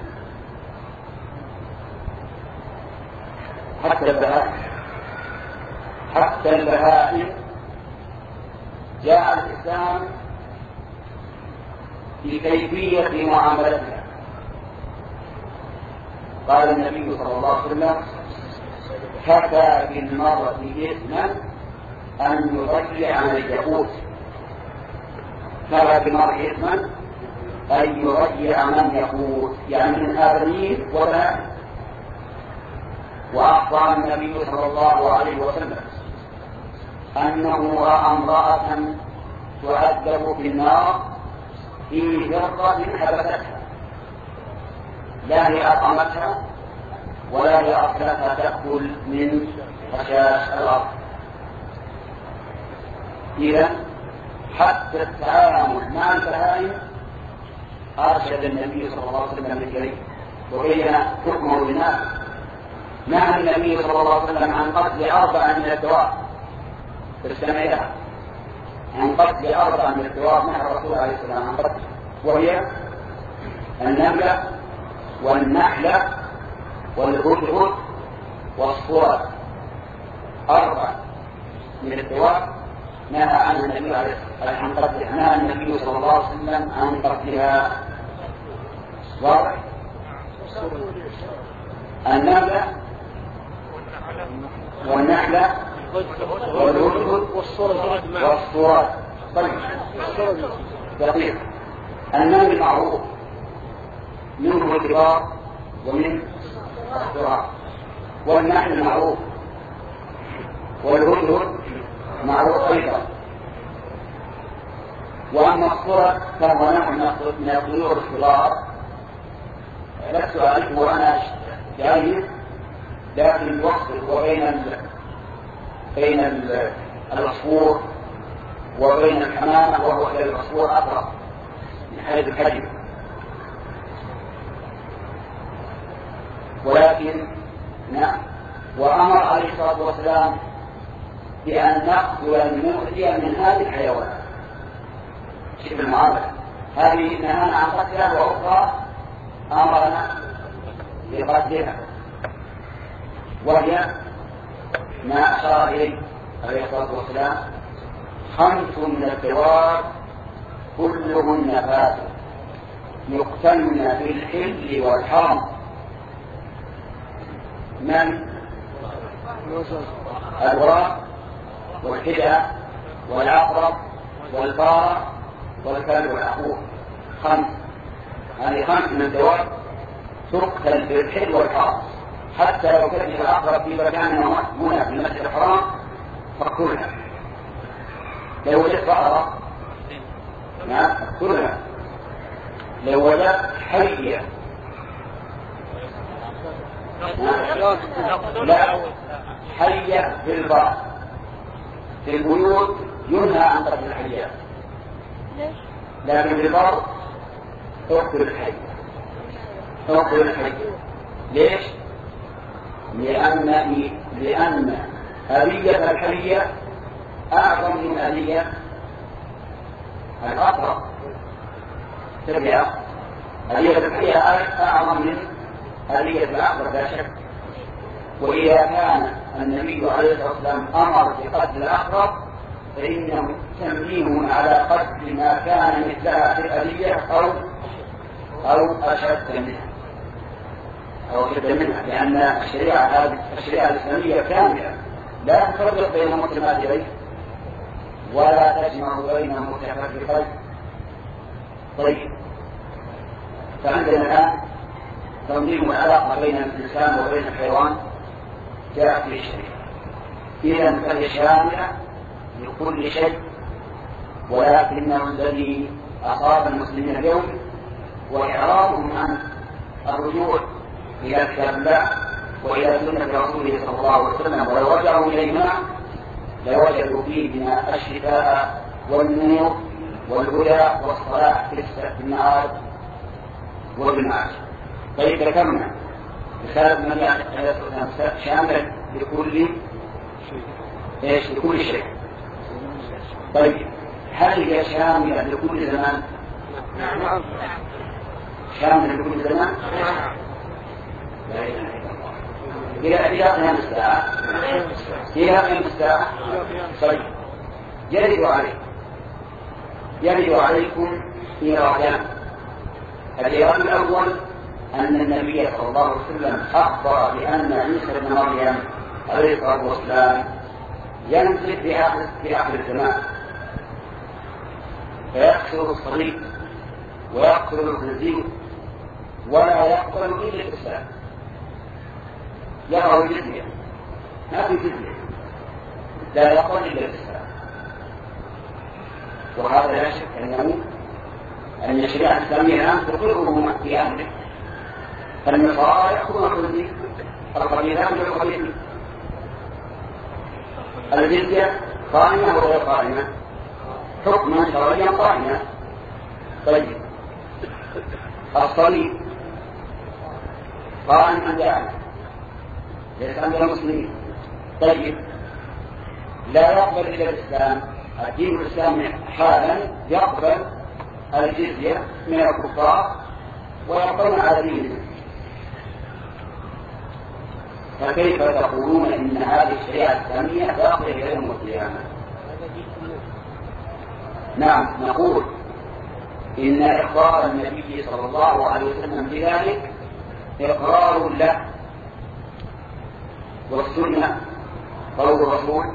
حتى البهائم حتى البهائم جاء الإسلام في كيفية معاملتها. قال النبي صلى الله عليه وسلم: كفى بالمرء إثما أن يضيع من اليهود. كفى بالمرء إثما أن يضيع من يقود، يعني من آدمين وبهائم. وأخبر النبي صلى الله عليه وسلم أنه رأى امرأة تعذب في النار في ذرة حبستها، لا هي أطعمتها ولا هي أرسلتها تأكل من خشاش الأرض. إذا حتى التعامل مع البهائم أرشد النبي صلى الله عليه وسلم إليه وبين حكمه للناس. نهى النبي صلى الله عليه وسلم عن قتل أربعة من الدواب في السنة، عن قتل أربعة من الدواب، نهى الرسول عليه السلام عن قتل، وهي النملة والنحلة والهدهد والصورة. أربعة من الدواب نهى عنها النبي عليه الصلاة والسلام، نهى النبي صلى الله عليه وسلم عن قتلها. واضح؟ النملة والنحلة والهدهد والصورات. طيب، دقيق. النمل معروف منه الكبار ومن الصغار، والنحل معروف، والهدهد معروف أيضا. وأما الصورة فهو نوع من الطيور الصغار، لست أعرفه وأنا جاهز، لكن الوصف وبين ال... بين ال... العصفور وبين الحمامة وهو إلى العصفور أقرب من حيث الحجم. ولكن نعم، وأمر عليه الصلاة والسلام بأن نقتل المؤذي من هذه الحيوانات. شوف المعاملة هذه، نهانا عن قتلها، وأخرى أمرنا بقتلها، وهي ما أشار إليه عليه الصلاة والسلام: خمس من الدواب كلهن فاسد يقتلن في الحل والحرم. من؟ الغراب والحدى والعقرب والفار والكلب والعقور. خمس، هذه خمس من الدواب تقتل في الحل والحرم. حتى لو كانت الأقرب في مكان هنا في المسجد الحرام فكلها. لو وجدت بقرة نعم فكلها. لو وجدت حية لا حية بالبر في البيوت ينهى عن قتل الحيات، لكن بالبر اقتل الحي اقتل الحي. ليش؟ لأن لأن أذية الحية أعظم من أذية الأقرب. تبع أذية الحية أعظم من أذية الأقرب لا شك. وإذا كان النبي عليه الصلاة والسلام أمر بقتل الأقرب فإنه تنبيه على قتل ما كان مثلها في الأذية أو أو أشد منها أو أشد منها، لأن الشريعة هذه الشريعة الإسلامية كاملة لا تفرق بين متماثلين ولا تجمع بين متفرقين. طيب، فعندنا الآن تنظيم العلاقة بين الإنسان وبين الحيوان جاء في الشريعة، إذن فهي شاملة لكل شيء، ولكنه الذي أصاب المسلمين اليوم وإعراضهم عن الرجوع إلى كتاب الله وإلى سنة رسوله صلى الله عليه وسلم، ولو رجعوا إليهما لوجدوا فيهما الشفاء والنور والهدى والصلاح في النهار والمعاش. طيب، ذكرنا رسالة النبي عليه الصلاة والسلام شامل لكل ايش؟ لكل شيء. طيب، هل هي شاملة لكل زمان؟ نعم. شاملة لكل زمان؟ لا إله إلا الله. إلى إلى قيام الساعة. إلى قيام الساعة. طيب، يرد عليكم يرد عليكم إيرادان. الإيراد الأول أن النبي صلى الله عليه وسلم أخبر بأن عيسى بن مريم عليه الصلاة والسلام ينزل في آخر في آخر الزمان فيكسر الصليب ويقتل الخنزير ولا يقبل إلا الإسلام، يرى الجزية، ما في جزية، لا يقبل إلا الإسلام. وهذا لا شك أنه أن الشريعة الإسلامية الآن تقرهم في أهله. فالنصارى يأخذون الخنزير، القبيلات بالقبيل، الجزية قائمة وغير قائمة، حكما شرعيا قائمة. طيب، الصليب قائم عند أهله ليس عند المسلمين. طيب، لا يقبل إلا الإسلام. الدين الإسلامي حالا يقبل الجزية من الكفار ويقبلون على دينهم، فكيف تقولون إن هذه الشريعة الإسلامية باقية إلى يوم القيامة؟ نعم، نقول إن إقرار النبي صلى الله عليه وسلم بذلك إقرار له، والسنة قول الرسول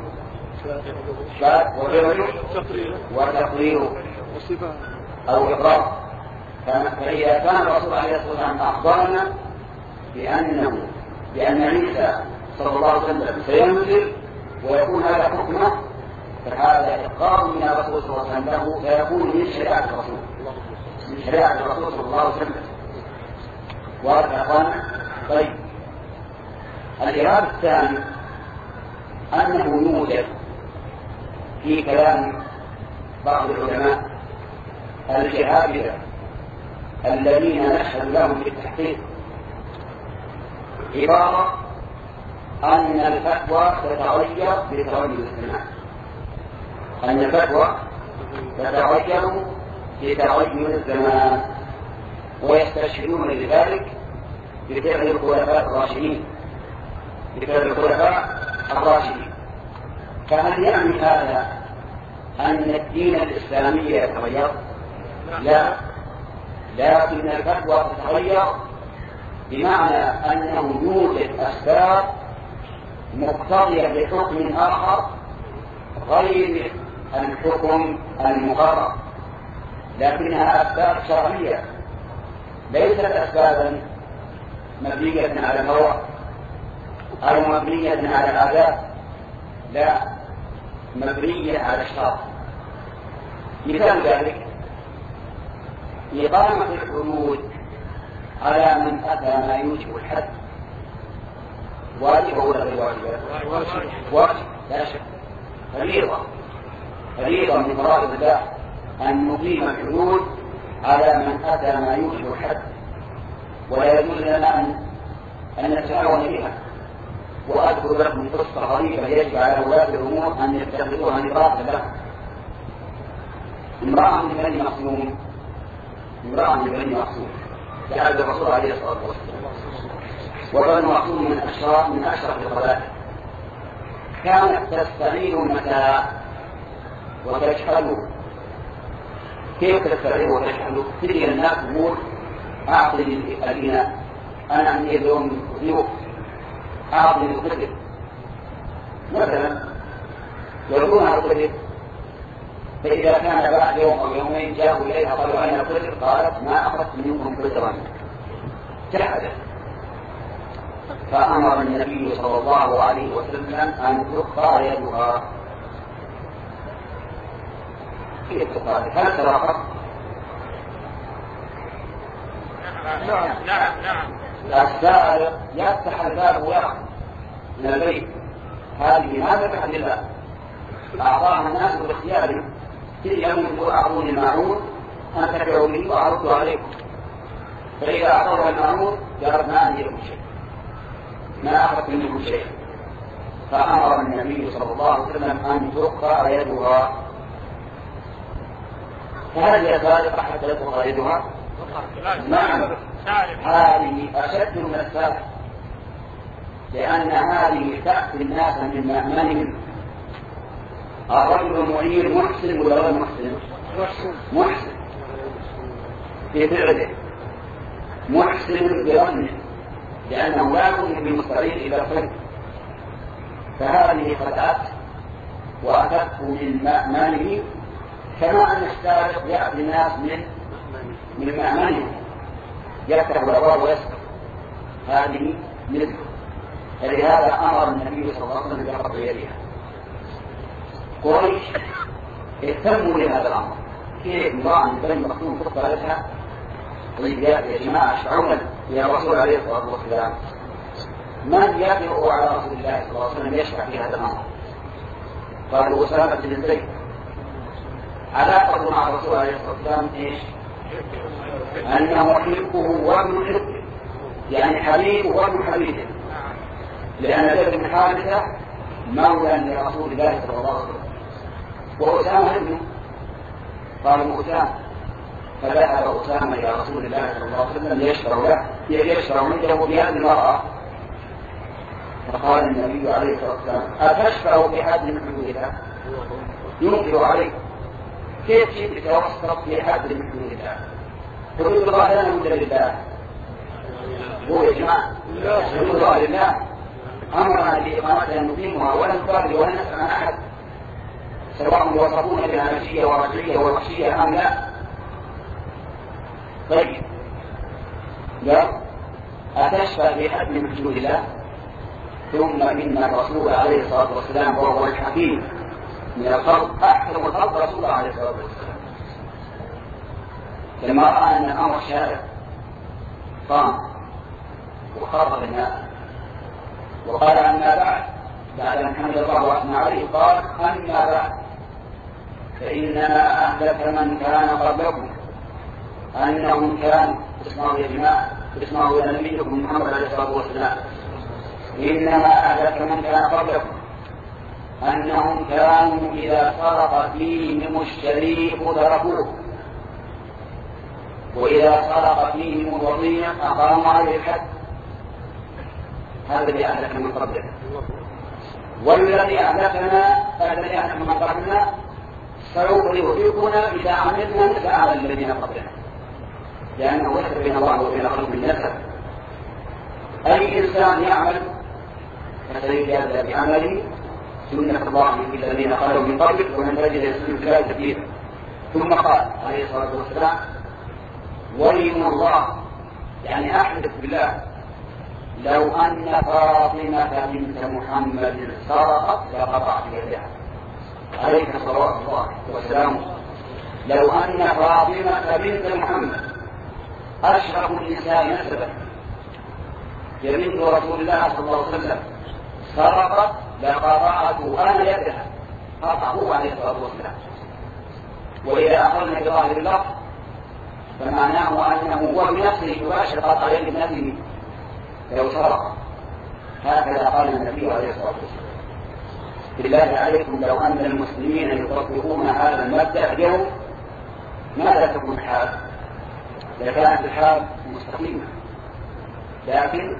وتقريره أو إقرار. فإذا كان الرسول عليه الصلاة والسلام أخبرنا بأنه بأن عيسى صلى الله عليه وسلم سينزل ويكون هذا حكمه، فهذا إقرار من الرسول صلى الله عليه وسلم له، فيكون من شريعة الرسول من شريعة الرسول صلى الله عليه وسلم. واضح يا أخوانا؟ طيب، الإرادة الثاني أنه يوجد في كلام بعض العلماء الجهابرة الذين نشهد لهم بالتحقيق عبارة أن الفتوى تتغير بتغير الزمان، أن الفتوى تتغير بتغير الزمان، ويستشهدون لذلك بفعل الخلفاء الراشدين بفعل الخلفاء الراشدين. فهل يعني هذا أن الدين الإسلامي يتغير؟ لا، لكن الفتوى تتغير بمعنى أنه يوجد أسباب مقتضية لحكم آخر غير الحكم المقرر، لكنها أسباب شرعية ليست أسبابا مبنية على الهوى أو مبنية على العذاب؟ لا، مبنية على الشر. مثال ذلك إقامة الحدود على من أتى ما يوجب الحد، واجب ولا غير واجب؟ واجب لا شك، فريضة فريضة من فرائض الله أن نقيم الحدود على من أتى ما يوجب الحد، ولا يجوز لنا أن أن نتعاون بها. وأذكر لكم قصة غريبة يجب على ولاة الأمور أن يتخذوها نظام لها. امرأة من بني مخزوم امرأة من بني مخزوم جاءت الرسول عليه الصلاة والسلام، وبنو مخزوم من أشراف من أشرف القبائل. كانت تستعين المتاع وتجحله. كيف تستعين وتجحله؟ تجي الناس تقول أعطني الإناء، أنا عندي اليوم ضيوف، أعطني القدر مثلا، يردونها القدر. فإذا كان بعد يوم أو يومين جاءوا إليها قالوا أين القدر؟ قالت ما أخذت منكم قدرا، جحدت. فأمر النبي صلى الله عليه وسلم أن تقطع يدها. كيف تقطع؟ هل تراقب؟ نعم نعم نعم. السائر يفتح الباب ويخرج من البيت، هذه ما فتح لله، أعطاها الناس باختيارهم. تلك يقول أعطوني المعون أنتفعوا به وأرد عليكم، فإذا أعطوها المعون قالت ما عندي لكم شيء، ما أخذت منكم شيء. فأمر النبي صلى الله عليه وسلم أن تقطع يدها. فهل هي سارقة حتى تقطع يدها؟ نعم، هذه أشد من السابق، لأن هذه تأتي الناس من مأمنهم. الرجل المعير محسن ولا غير محسن؟ محسن في فعله، محسن بظنه، لأنه لا يكون بمستعير إلى الخير. فهذه قد أتت وأتته من مأمنه، كما أن السارق يأتي الناس من من مأمنه، يفتح الأبواب ويسرق، هذه مثل. فلهذا أمر النبي صلى الله عليه وسلم بقطع يدها. قريش اهتموا لهذا الأمر. كيف امرأة من بني مخزوم تقطع يدها؟ طيب يا جماعة اشفعوا لنا يا رسول عليه الصلاة والسلام، من يقرأ على رسول الله صلى الله عليه وسلم يشفع في هذا الأمر؟ قالوا أسامة بن زيد. علاقته مع الرسول عليه الصلاة والسلام ايش؟ أنه حبه وابن حبه، يعني حبيبه وابن حبيبه، لأن زيد بن حارثة مولى لرسول الله صلى الله عليه وسلم، وأسامة ابنه. قالوا أسامة، فذهب أسامة إلى رسول الله صلى الله عليه وسلم يشفع له، يشفع عنده بهذه المرأة. فقال النبي عليه الصلاة والسلام أتشفع بحد من حدود الله؟ ينكر عليه، كيف شئت توسط في حد من حدود الله؟ حدود الله لا نمد لله، هو يا جماعة حدود الله لله، أمرنا بإقامتها نقيمها ولا نقابل ولا نسأل عن أحد، سواء وصفونا بها مشية ورجعية ووحشية أم لا. طيب لا أتشفى بحد من حدود الله؟ ثم إن الرسول عليه الصلاة والسلام وهو الحكيم من الخلق أحكم الخلق رسول الله عليه الصلاة والسلام، لما رأى أن الأمر شارع قام وخاطب الناس وقال أما بعد، بعد أن حمد الله وأثنى عليه قال أما بعد فإنما أهلك من كان قبلكم أنهم كانوا، اسمعوا يا جماعة، اسمعوا يا نبيكم محمد عليه الصلاة والسلام، إنما أهلك من كان قبلكم أنهم كانوا إذا سرق فيهم الشريف تركوه، وإذا سرق فيهم الوصية أقاموا عليه الحد. هذا الذي أهلك من قبلنا، والذي أهلكنا الذي أهلك من قبلنا سوف يهلكنا إذا عملنا مثل أعمال الذين قبلنا، لأنه يحدث بين الله وبين خلق النسب. أي إنسان يعمل فسيجازى بعمله سنة الله في الذين خلوا من قبلك ومن تجد يسلم كلام كثيرا. ثم قال عليه الصلاة والسلام ويم الله، يعني أحلف بالله لو أن فاطمة بنت محمد سرقت لقطعت يدها عليك صلوات الله وسلامه. لو أن فاطمة بنت محمد أشرف النساء نسبا هي بنت رسول الله صلى الله عليه وسلم سرقت لقطعت أنا يدها قطعه عليه الصلاة والسلام. وإذا أخذنا بظاهر اللفظ فمعناه أنه هو بنفسه يباشر قطع يد نفسه لو سرق. هكذا قال النبي عليه الصلاة والسلام. بالله عليكم لو أن المسلمين يطبقون هذا المبدأ اليوم ماذا تكون الحال؟ لكانت الحال مستقيمة، لكن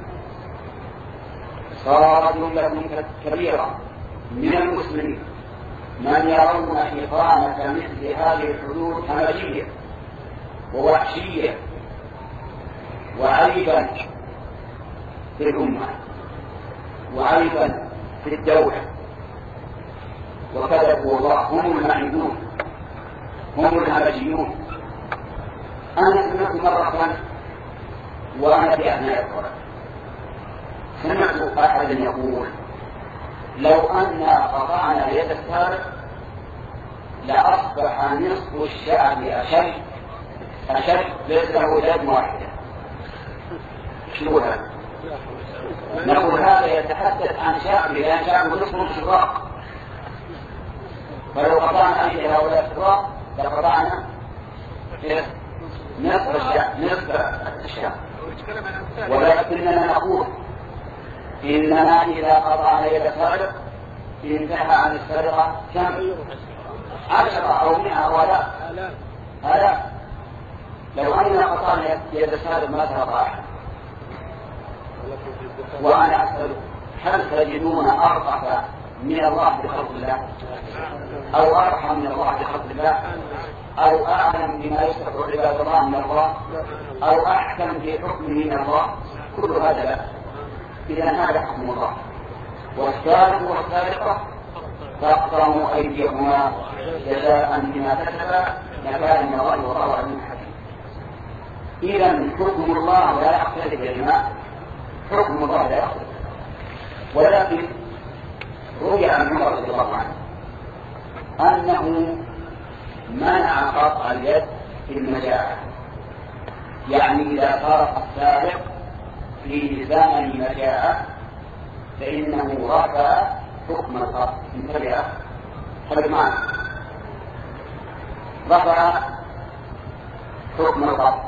صار جملة كبيرة من المسلمين من يرون إقامة مثل هذه الحدود همجية ووحشية وعيبا في الأمة وعيبا في الدولة، وكذبوا الله هم المعيدون هم الهمجيون. أنا سمعت مرة وأنا في أثناء الصلاة سمعت أحد يقول لو أن قطعنا يد السارق لأصبح نصف الشعب أشد أشد ليس له يد واحدة. شو هذا؟ نقول هذا يتحدث عن شعب لأن شعب نصف الشراق، فلو قطعنا أيدي هؤلاء الشراق لقطعنا نصف الشعب نصف الشعب. ولكننا نقول إننا إذا قطعنا يد سارق انتهى عن السرقة كم؟ عشرة أو مئة ولا آلاف. لو أننا قطعنا يد سارق ما سرق أحد. وأنا أسأل هل تجدون أرقف من الله بخلق الله أو أرحم من الله بخلق الله أو أعلم بما يستطيع عباد الله من الله أو أحكم في حكمه من الله؟ كل هذا لا. إذا هذا حكم الله. والسارق والسارقة فاقطعوا أيديهما جزاء بما كسبا نكالا من الله والله عليم حكيم. إذا حكم الله لا يختلف يا جماعة، حكم الله لا يختلف. ولكن روي عن عمر رضي الله عنه أنه منع قطع اليد في المجاعة، يعني إذا سرق السارق في زمن مجاعة فإنه رفع حكم القطع. انتبه خذ معنا، رفع حكم القطع،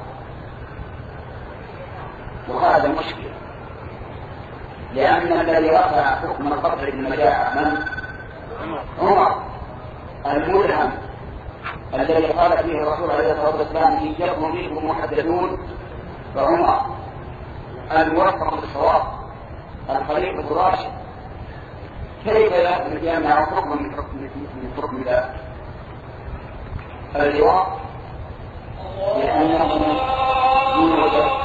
وهذا مشكلة لأن الذي رفع حكم القطع في المجاعة من؟ عمر الملهم الذي قال فيه الرسول عليه الصلاة والسلام إن يكن فيكم محدثون فعمر الموفق بالصواب الخليفة الراشد. كيف يمنع حكم من حكم من حكم الله الجواب؟ لأنه يوجد